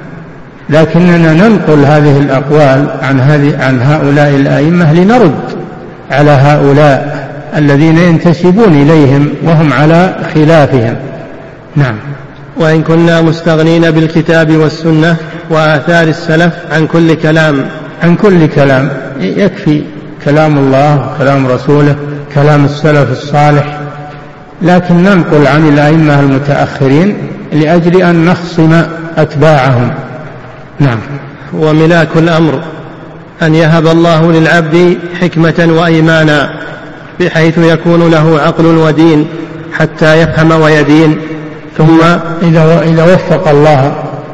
لكننا ننقل هذه الأقوال عن, هذه عن هؤلاء الأئمة لنرد على هؤلاء الذين ينتسبون إليهم وهم على خلافهم. نعم. وإن كنا مستغنين بالكتاب والسنة وآثار السلف عن كل كلام، عن كل كلام يكفي كلام الله وكلام رسوله كلام السلف الصالح، لكن ننقل عن الأئمة المتأخرين لأجل أن نخصم أتباعهم. نعم. وملاك الأمر أن يهب الله للعبد حكمة وإيمانا، بحيث يكون له عقل ودين حتى يفهم ويدين. ثم إذا إذا وفق الله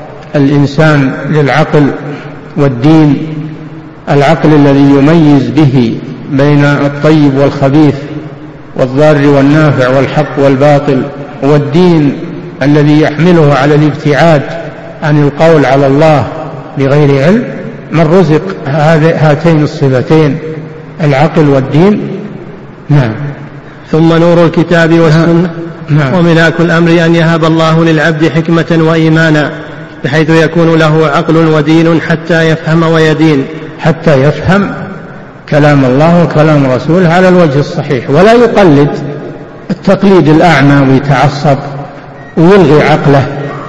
الإنسان للعقل والدين، العقل الذي يميز به بين الطيب والخبيث والضار والنافع والحق والباطل، والدين الذي يحمله على الابتعاد عن القول على الله بغير علم، من رزق هاتين الصفتين العقل والدين. نعم. ثم نور الكتاب والسنة. نعم. وملاك الأمر أن يهب الله للعبد حكمة وإيمانا، بحيث يكون له عقل ودين حتى يفهم ويدين، حتى يفهم كلام الله وكلام رسوله على الوجه الصحيح، ولا يقلد التقليد الأعمى ويتعصب ويلغي عقله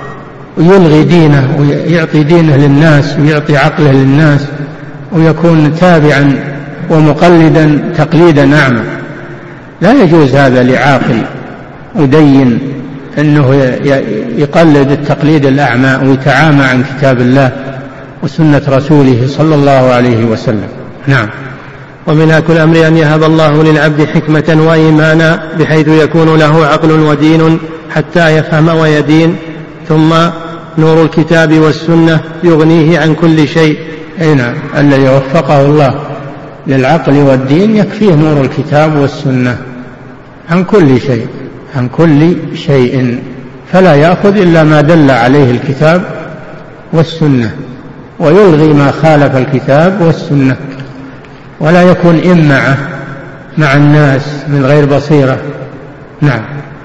ويلغي دينه ويعطي دينه للناس ويعطي عقله للناس، ويكون تابعا ومقلدا تقليدا أعمى. لا يجوز هذا لعاقل ودين أنه يقلد التقليد الأعمى ويتعامى عن كتاب الله وسنة رسوله صلى الله عليه وسلم. نعم. وملاك الأمر أن يهب الله للعبد حكمة وإيمانا، بحيث يكون له عقل ودين حتى يفهم ويدين. ثم نور الكتاب والسنة يغنيه عن كل شيء. أي نعم. الذي وفقه الله للعقل والدين يكفيه نور الكتاب والسنة عن كل شيء، عن كل شيء، فلا يأخذ إلا ما دل عليه الكتاب والسنة، ويلغي ما خالف الكتاب والسنة، ولا يكون إمعة مع الناس من غير بصيرة. نعم.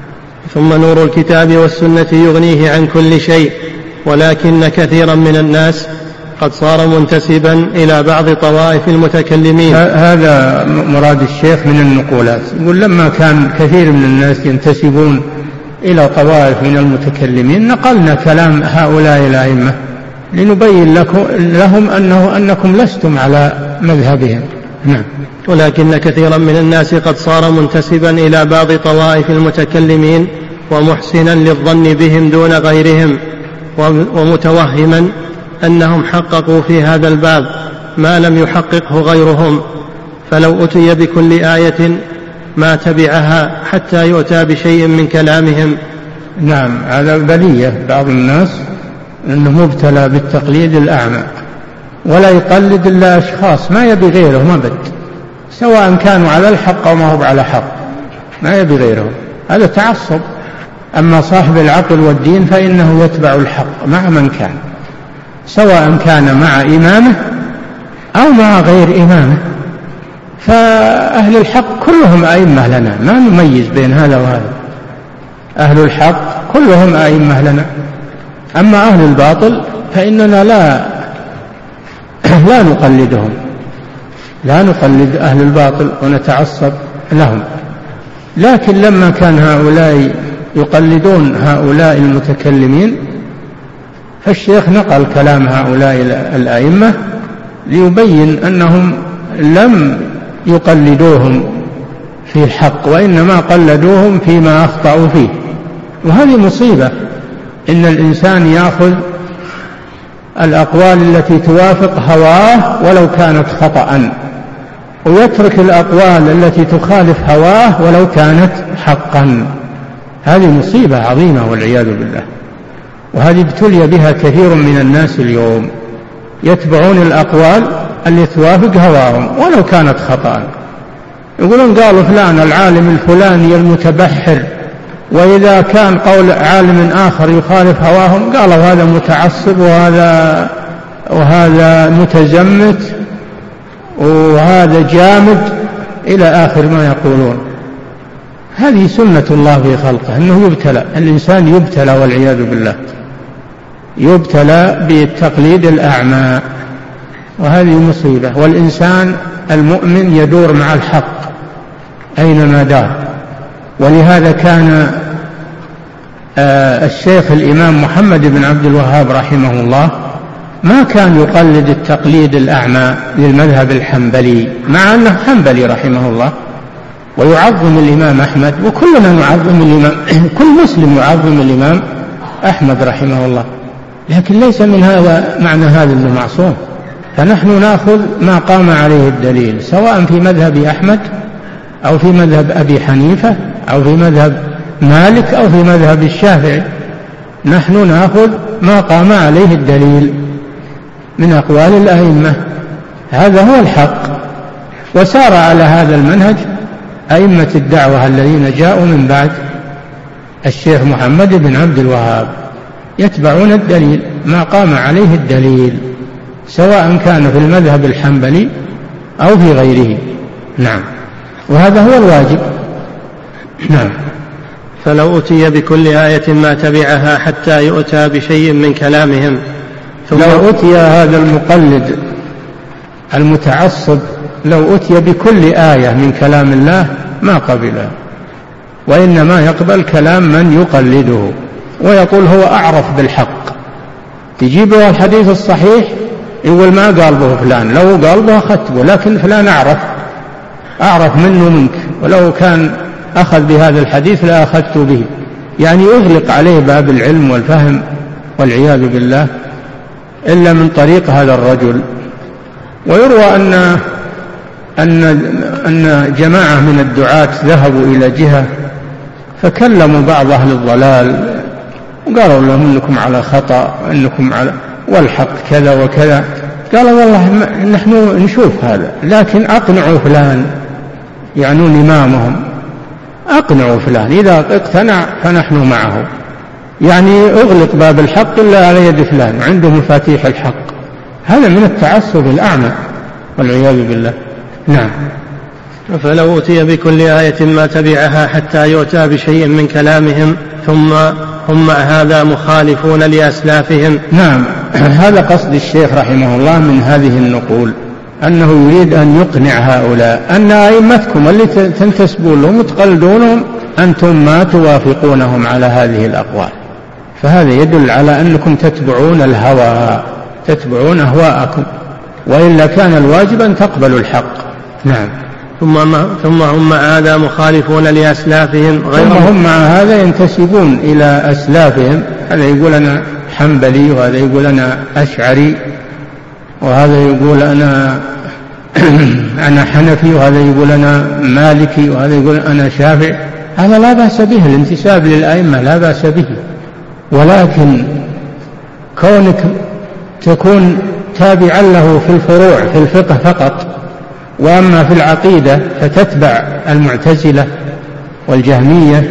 ثم نور الكتاب والسنة يغنيه عن كل شيء، ولكن كثيرا من الناس قد صار منتسبا إلى بعض طوائف المتكلمين. هذا مراد الشيخ من النقولات، يقول لما كان كثير من الناس ينتسبون إلى طوائف من المتكلمين نقلنا كلام هؤلاء الأئمة لنبين لكم لهم أنه أنكم لستم على مذهبهم، نعم. ولكن كثيرا من الناس قد صار منتسبا إلى بعض طوائف المتكلمين ومحسنا للظن بهم دون غيرهم ومتوهما أنهم حققوا في هذا الباب ما لم يحققه غيرهم، فلو أتي بكل آية ما تبعها حتى يؤتى بشيء من كلامهم. نعم، هذا بلية بعض الناس أنه مبتلى بالتقليد الأعمى ولا يقلد إلا أشخاص، ما يبي غيره مبد، سواء كانوا على الحق أو ما هو على حق، ما يبي غيره، هذا تعصب. أما صاحب العقل والدين فإنه يتبع الحق مع من كان، سواء كان مع إمامه أو مع غير إمامه. فأهل الحق كلهم أئمة لنا، ما نميز بين هذا وهذا، أهل الحق كلهم أئمة لنا. أما أهل الباطل فإننا لا لا نقلدهم، لا نقلد أهل الباطل ونتعصب لهم. لكن لما كان هؤلاء يقلدون هؤلاء المتكلمين فالشيخ نقل كلام هؤلاء الأئمة ليبين أنهم لم يقلدوهم في الحق، وإنما قلدوهم فيما أخطأوا فيه. وهذه مصيبة، إن الإنسان يأخذ الأقوال التي توافق هواه ولو كانت خطأ، ويترك الأقوال التي تخالف هواه ولو كانت حقا. هذه مصيبة عظيمة والعياذ بالله، وهذه ابتلي بها كثير من الناس اليوم، يتبعون الأقوال التي توافق هواهم ولو كانت خطأ. يقولون قالوا فلان العالم الفلاني المتبحر، وإذا كان قول عالم آخر يخالف هواهم قالوا هذا متعصب وهذا وهذا متزمت وهذا جامد إلى آخر ما يقولون. هذه سنة الله في خلقه، أنه يبتلى، الإنسان يبتلى والعياذ بالله، يبتلى بالتقليد الأعمى، وهذه مصيبة. والإنسان المؤمن يدور مع الحق أينما دار. ولهذا كان الشيخ الإمام محمد بن عبد الوهاب رحمه الله ما كان يقلد التقليد الأعمى للمذهب الحنبلي، مع أنه حنبلي رحمه الله ويعظم الإمام أحمد، وكلنا نعظم الإمام، كل مسلم يعظم الإمام أحمد رحمه الله، لكن ليس من هذا معنى هذا أنه معصوم. فنحن نأخذ ما قام عليه الدليل، سواء في مذهب أحمد أو في مذهب أبي حنيفة أو في مذهب مالك أو في مذهب الشافعي، نحن نأخذ ما قام عليه الدليل من أقوال الأئمة، هذا هو الحق. وسار على هذا المنهج أئمة الدعوة الذين جاءوا من بعد الشيخ محمد بن عبد الوهاب، يتبعون الدليل ما قام عليه الدليل، سواء كان في المذهب الحنبلي أو في غيره. نعم، وهذا هو الواجب. نعم. فلو أتي بكل آية ما تبعها حتى يؤتى بشيء من كلامهم. لو أتي هذا المقلد المتعصب، لو أتي بكل آية من كلام الله ما قبلها، وإنما يقبل كلام من يقلده ويقول هو أعرف بالحق. تجيبه الحديث الصحيح يقول ما قال به فلان، لو قال به أخذت به، لكن فلان أعرف أعرف منه منك، ولو كان أخذ بهذا الحديث لا أخذت به. يعني أغلق عليه باب العلم والفهم والعياذ بالله إلا من طريق هذا الرجل. ويروى أن أن أن جماعة من الدعاة ذهبوا إلى جهة فكلموا بعض أهل الضلال وقالوا لهم إنكم على خطأ، إنكم على والحق كذا وكذا. قالوا والله نحن نشوف هذا، لكن أقنعوا فلان، يعنون إمامهم، أقنعوا فلان، إذا اقتنع فنحن معه. يعني أغلق باب الحق إلا على يد فلان، عنده مفاتيح الحق. هذا من التعصب الأعمى والعياذ بالله. نعم. فلو أتي بكل آية ما تبعها حتى يؤتى بشيء من كلامهم، ثم هم هذا مخالفون لأسلافهم. نعم، هذا قصد الشيخ رحمه الله من هذه النقول، أنه يريد أن يقنع هؤلاء أن أئمتكم اللي تنتسبون لهم وتقلدونهم أنتم ما توافقونهم على هذه الأقوال، فهذا يدل على أنكم تتبعون الهوى، تتبعون أهواءكم، وإلا كان الواجب أن تقبلوا الحق نعم. ثم ثم هم مع هذا مخالفون لأسلافهم غير ثم هم مع هذا ينتسبون إلى أسلافهم، هذا يقول أنا حنبلي، وهذا يقول أنا أشعري، وهذا يقول أنا أنا حنفي، وهذا يقول أنا مالكي، وهذا يقول أنا شافعي. هذا لا بأس به، الانتساب للأئمة لا بأس به، ولكن كونك تكون تابعا له في الفروع في الفقه فقط، وأما في العقيدة فتتبع المعتزلة والجهمية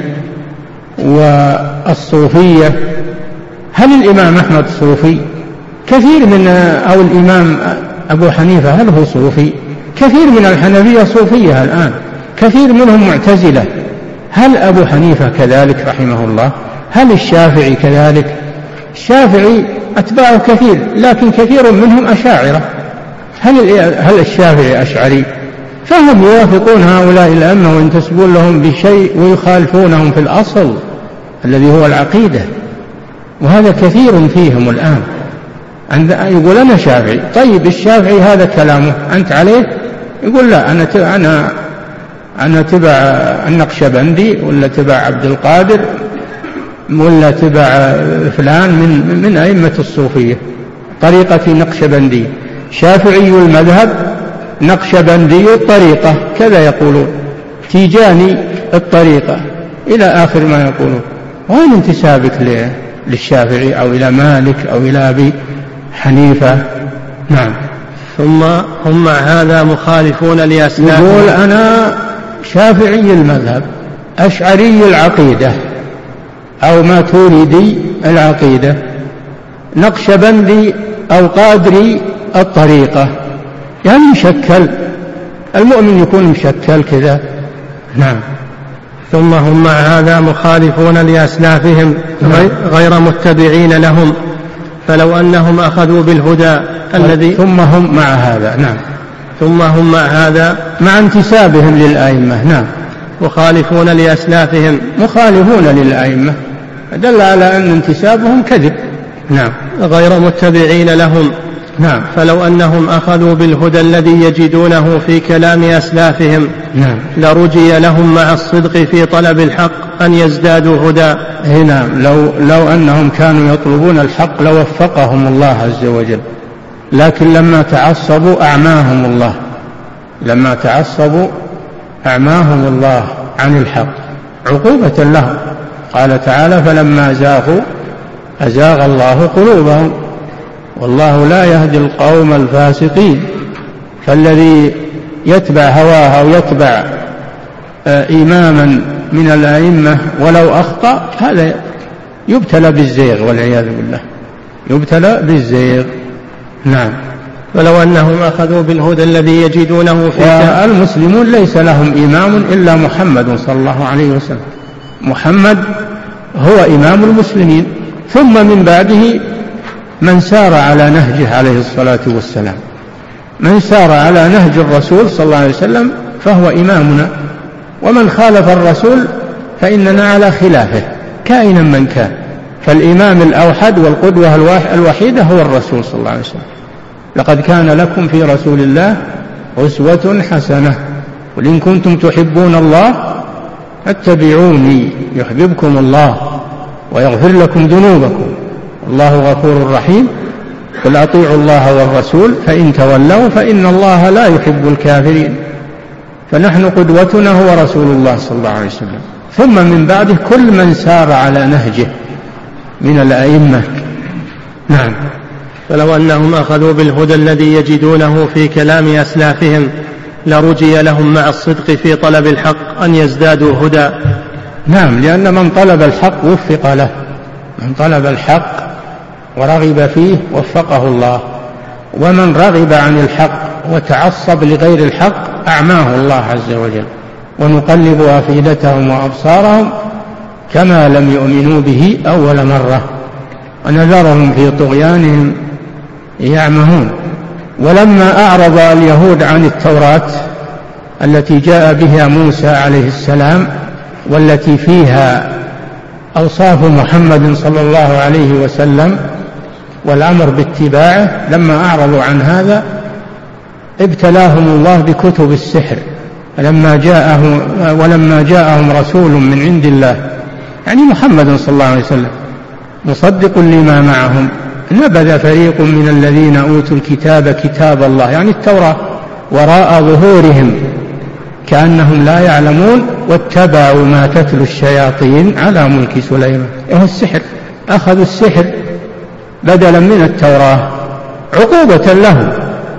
والصوفية. هل الإمام أحمد صوفي؟ كثير من أو الإمام أبو حنيفة هل هو صوفي؟ كثير من الحنفية صوفية الآن، كثير منهم معتزلة. هل أبو حنيفة كذلك رحمه الله؟ هل الشافعي كذلك؟ الشافعي أتباعه كثير، لكن كثير منهم أشاعرة. هل هل الشافعي أشعري؟ فهم يوافقون هؤلاء الأئمة وينتسبون لهم بشيء ويخالفونهم في الأصل الذي هو العقيدة، وهذا كثير فيهم الآن. يقول أنا شافعي. طيب الشافعي هذا كلامه أنت عليه؟ يقول لا، أنا أنا أنا تبع النقشبندي، ولا تبع عبد القادر، ولا تبع فلان من من أئمة الصوفية، طريقة نقشبندي، شافعي المذهب، نقشبندي الطريقة، كذا يقولون، تيجاني الطريقة، إلى آخر ما يقولون. وين انتسابك للشافعي أو إلى مالك أو إلى أبي حنيفة؟ نعم. ثم هم مع هذا مخالفون لأسلافهم. يقول أنا شافعي المذهب، أشعري العقيدة أو ماتريدي العقيدة، نقشبندي أو قادري الطريقة، يعني مشكل. المؤمن يكون مشكل كذا. نعم. ثم هم مع هذا مخالفون لأسلافهم غير متبعين لهم، فلو أنهم أخذوا بالهدى الذي ثم هم مع هذا. نعم. ثم هم مع هذا مع انتسابهم للأئمة. نعم. مخالفون لأسلافهم مخالفون للأئمة، دل على أن انتسابهم كذب. نعم. غير متبعين لهم. نعم. فلو أنهم أخذوا بالهدى الذي يجدونه في كلام أسلافهم نعم. لرجي لهم مع الصدق في طلب الحق أن يزدادوا هدى. نعم. لو, لو أنهم كانوا يطلبون الحق لوفقهم الله عز وجل، لكن لما تعصبوا أعماهم الله، لما تعصبوا أعماهم الله عن الحق عقوبة لهم. قال تعالى فلما زاغوا أزاغ الله قلوبهم والله لا يهدي القوم الفاسقين. فالذي يتبع هواه أو يتبع إماما من الأئمة ولو أخطأ هذا يبتلى بالزيغ والعياذ بالله، يبتلى بالزيغ. نعم. ولو أنهم أخذوا بالهدى الذي يجدونه في والمسلمون ليس لهم إمام إلا محمد صلى الله عليه وسلم، محمد هو إمام المسلمين، ثم من بعده من سار على نهجه عليه الصلاة والسلام، من سار على نهج الرسول صلى الله عليه وسلم فهو إمامنا، ومن خالف الرسول فإننا على خلافه كائنا من كان. فالإمام الأوحد والقدوة الوحيدة هو الرسول صلى الله عليه وسلم. لقد كان لكم في رسول الله أسوة حسنة قل إن كنتم تحبون الله فاتبعوني يحببكم الله ويغفر لكم ذنوبكم الله غفور رحيم قل أطيعوا الله والرسول فإن تولوا فإن الله لا يحب الكافرين. فنحن قدوتنا هو رسول الله صلى الله عليه وسلم، ثم من بعده كل من سار على نهجه من الأئمة. نعم. فلو أنهم أخذوا بالهدى الذي يجدونه في كلام أسلافهم لرجي لهم مع الصدق في طلب الحق أن يزدادوا هدى. نعم. لأن من طلب الحق وفق له، من طلب الحق ورغب فيه وفقه الله، ومن رغب عن الحق وتعصب لغير الحق أعماه الله عز وجل. ونقلب أفئدتهم وأبصارهم كما لم يؤمنوا به أول مرة ونذرهم في طغيانهم يعمهون. ولما أعرض اليهود عن التوراة التي جاء بها موسى عليه السلام والتي فيها أوصاف محمد صلى الله عليه وسلم والأمر باتباعه، لما أعرضوا عن هذا ابتلاهم الله بكتب السحر لما جاءه ولما جاءهم رسول من عند الله، يعني محمد صلى الله عليه وسلم، مصدق لما معهم، نبذ فريق من الذين أوتوا الكتاب كتاب الله، يعني التوراة، وراء ظهورهم كأنهم لا يعلمون، واتبعوا ما تتلو الشياطين على ملك سليمان. هو السحر، أخذوا السحر بدلا من التوراة عقوبة له،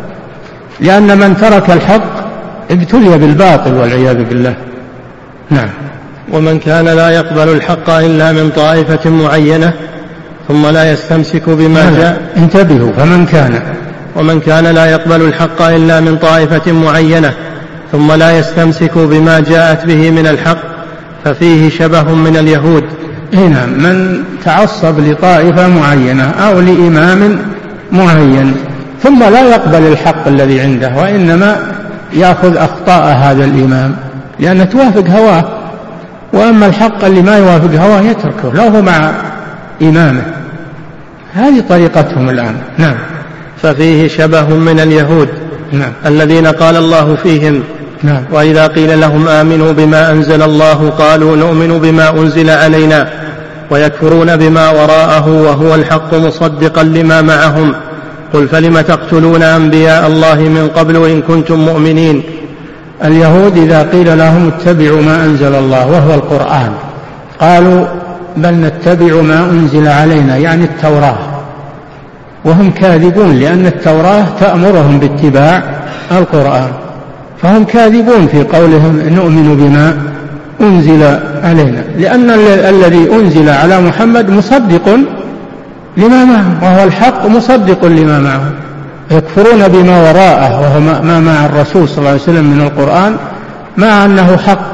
لأن من ترك الحق ابتلي بالباطل والعياذ بالله. نعم. ومن كان لا يقبل الحق إلا من طائفة معينة ثم لا يستمسك بما جاء، انتبهوا، فمن كان ومن كان لا يقبل الحق إلا من طائفة معينة ثم لا يستمسك بما جاءت به من الحق ففيه شبه من اليهود. هنا من تعصب لطائفة معينة أو لإمام معين ثم لا يقبل الحق الذي عنده، وإنما يأخذ أخطاء هذا الإمام لأن توافق هواه، وأما الحق اللي ما يوافق هواه يتركه لو هو مع إمامه. هذه طريقتهم الآن. نعم. ففيه شبه من اليهود. نعم. الذين قال الله فيهم نعم. وإذا قيل لهم آمنوا بما أنزل الله قالوا نؤمن بما أنزل علينا ويكفرون بما وراءه وهو الحق مصدقا لما معهم قل فلم تقتلون أنبياء الله من قبل إن كنتم مؤمنين. اليهود إذا قيل لهم اتبعوا ما أنزل الله وهو القرآن قالوا بل نتبع ما أنزل علينا، يعني التوراة، وهم كاذبون لأن التوراة تأمرهم باتباع القرآن، فهم كاذبون في قولهم نؤمن بما أنزل علينا، لأن الذي أنزل على محمد مصدق لما معه وهو الحق مصدق لما معه. يكفرون بما وراءه وهو ما مع الرسول صلى الله عليه وسلم من القرآن مع أنه حق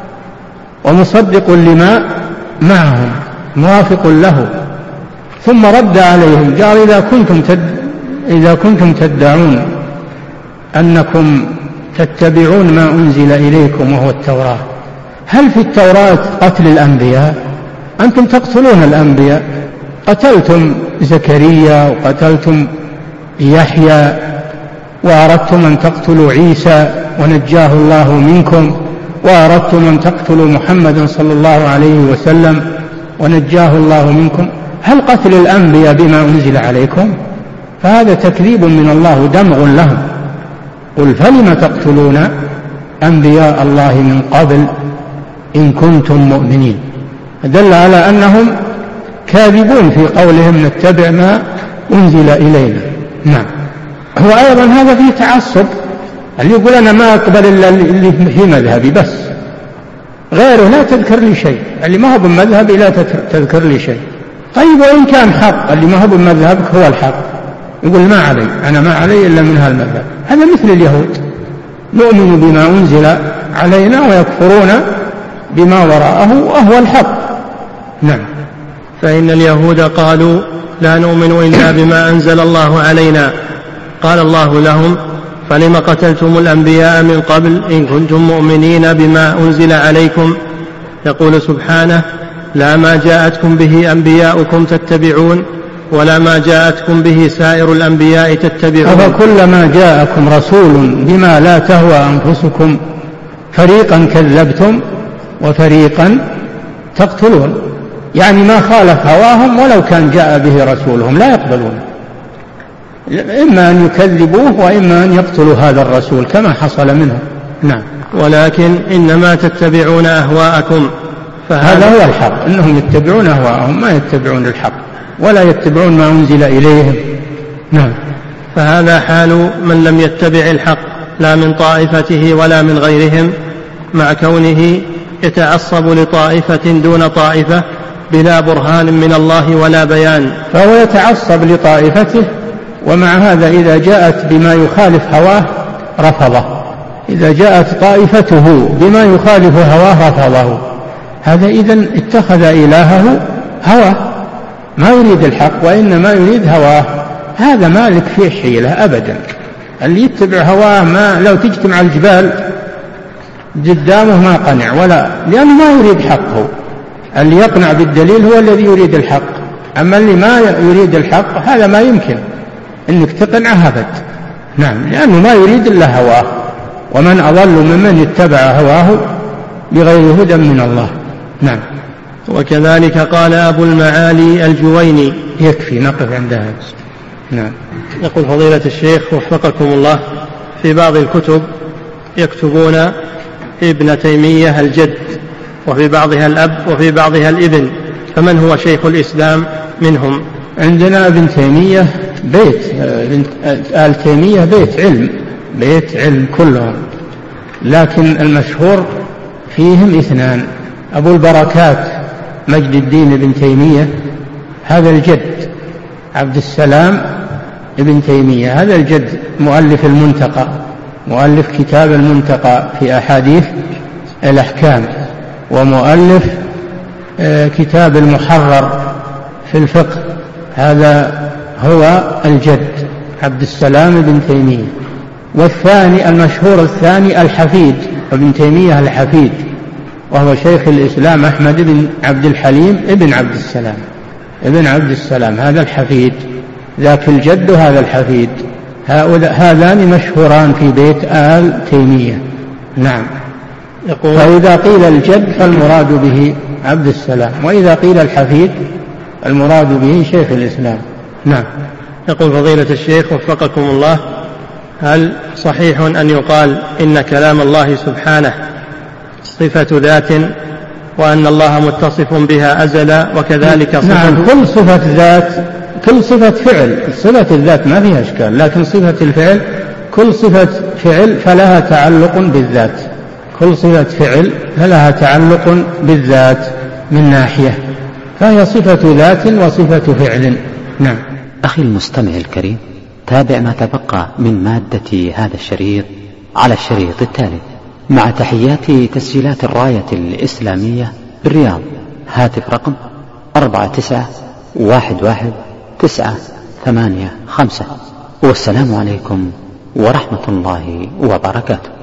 ومصدق لما معهم موافق له. ثم رد عليهم قال إذا كنتم, تد... إذا كنتم تدعون أنكم تتبعون ما أنزل إليكم وهو التوراة، هل في التوراة قتل الأنبياء؟ أنتم تقتلون الأنبياء، قتلتم زكريا وقتلتم يحيى وأردتم أن تقتلوا عيسى ونجاه الله منكم، وأردتم أن تقتلوا محمدا صلى الله عليه وسلم ونجاه الله منكم، هل قتل الأنبياء بما أنزل عليكم؟ فهذا تكذيب من الله دمغ لهم. قل فلم تقتلون أنبياء الله من قبل إن كنتم مؤمنين، دل على أنهم كاذبون في قولهم نتبع ما أنزل إلينا. نعم. هو أيضا هذا فيه تعصب، اللي يقول أنا ما أقبل إلا اللي في مذهبي بس، غيره لا تذكر لي شيء، اللي ما هو بمذهبي لا تذكر لي شيء. طيب وإن كان حق اللي ما هو بمذهبك هو الحق، يقول ما علي، أنا ما علي إلا من هالمذهب. هذا مثل اليهود، نؤمن بما أنزل علينا ويكفرون بما وراءه وهو الحق. نعم. فإن اليهود قالوا لا نؤمن إلا بما أنزل الله علينا، قال الله لهم فلم قتلتم الأنبياء من قبل إن كنتم مؤمنين بما أنزل عليكم. يقول سبحانه لا ما جاءتكم به أنبياؤكم تتبعون ولا ما جاءتكم به سائر الأنبياء تتبعون. أفكلما جاءكم رسول بما لا تهوى أنفسكم فريقا كذبتم وفريقا تقتلون، يعني ما خالف هواهم ولو كان جاء به رسولهم لا يقبلون، إما أن يكذبوه وإما أن يقتلوا هذا الرسول كما حصل منهم. نعم. ولكن إنما تتبعون أهواءكم، فهذا هو الحق، إنهم يتبعون أهواءهم ما يتبعون الحق ولا يتبعون ما أنزل إليهم. نعم. فهذا حال من لم يتبع الحق لا من طائفته ولا من غيرهم، مع كونه يتعصب لطائفة دون طائفة بلا برهان من الله ولا بيان، فهو يتعصب لطائفته، ومع هذا إذا جاءت بما يخالف هواه رفضه، إذا جاءت طائفته بما يخالف هواه رفضه. هذا إذن اتخذ إلهه هواه، ما يريد الحق وإنما يريد هواه. هذا مالك فيه حيلة أبدا، اللي يتبع هواه ما لو تجتمع الجبال قدامه ما قنع، ولا لأنه ما يريد حقه. اللي يقنع بالدليل هو الذي يريد الحق، أما اللي ما يريد الحق هذا ما يمكن إنك تقنعه أبد. نعم، لأنه ما يريد إلا هواه، ومن أضل ممن اتبع هواه بغير هدى من الله. نعم. وكذلك قال أبو المعالي الجويني. يكفي نقف عند هذا. نعم. يقول فضيلة الشيخ وفقكم الله، في بعض الكتب يكتبون ابن تيمية الجد، وفي بعضها الأب وفي بعضها الابن، فمن هو شيخ الإسلام منهم؟ عندنا ابن تيمية بيت، آل تيمية بيت علم، بيت علم كلهم، لكن المشهور فيهم اثنان: أبو البركات مجد الدين ابن تيمية هذا الجد، عبد السلام ابن تيمية هذا الجد، مؤلف المنتقى، مؤلف كتاب المنتقى في أحاديث الأحكام، ومؤلف كتاب المحرر في الفقه، هذا هو الجد عبد السلام ابن تيمية. والثاني المشهور الثاني الحفيد ابن تيمية الحفيد، وهو شيخ الإسلام أحمد بن عبد الحليم ابن عبد السلام ابن عبد السلام هذا الحفيد، ذاك الجد هذا الحفيد، هذان مشهوران في بيت آل تيمية. نعم. يقول فإذا قيل الجد فالمراد به عبد السلام، وإذا قيل الحفيد المراد به شيخ الإسلام. نعم. يقول فضيلة الشيخ وفقكم الله، هل صحيح أن يقال إن كلام الله سبحانه صفة ذات، وأن الله متصف بها أزلا، وكذلك صفة؟ نعم، كل صفة ذات، كل صفة فعل، صفة الذات ما فيها إشكال، لكن صفة الفعل كل صفة فعل فلها تعلق بالذات، كل صفة فعل فلها تعلق بالذات من ناحية، فهي صفة ذات وصفة فعل. نعم. أخي المستمع الكريم، تابع ما تبقى من مادة هذا الشريط على الشريط التالي، مع تحيات تسجيلات الراية الإسلامية بالرياض. هاتف رقم أربعة تسعة واحد واحد تسعة ثمانية خمسة، والسلام عليكم ورحمة الله وبركاته.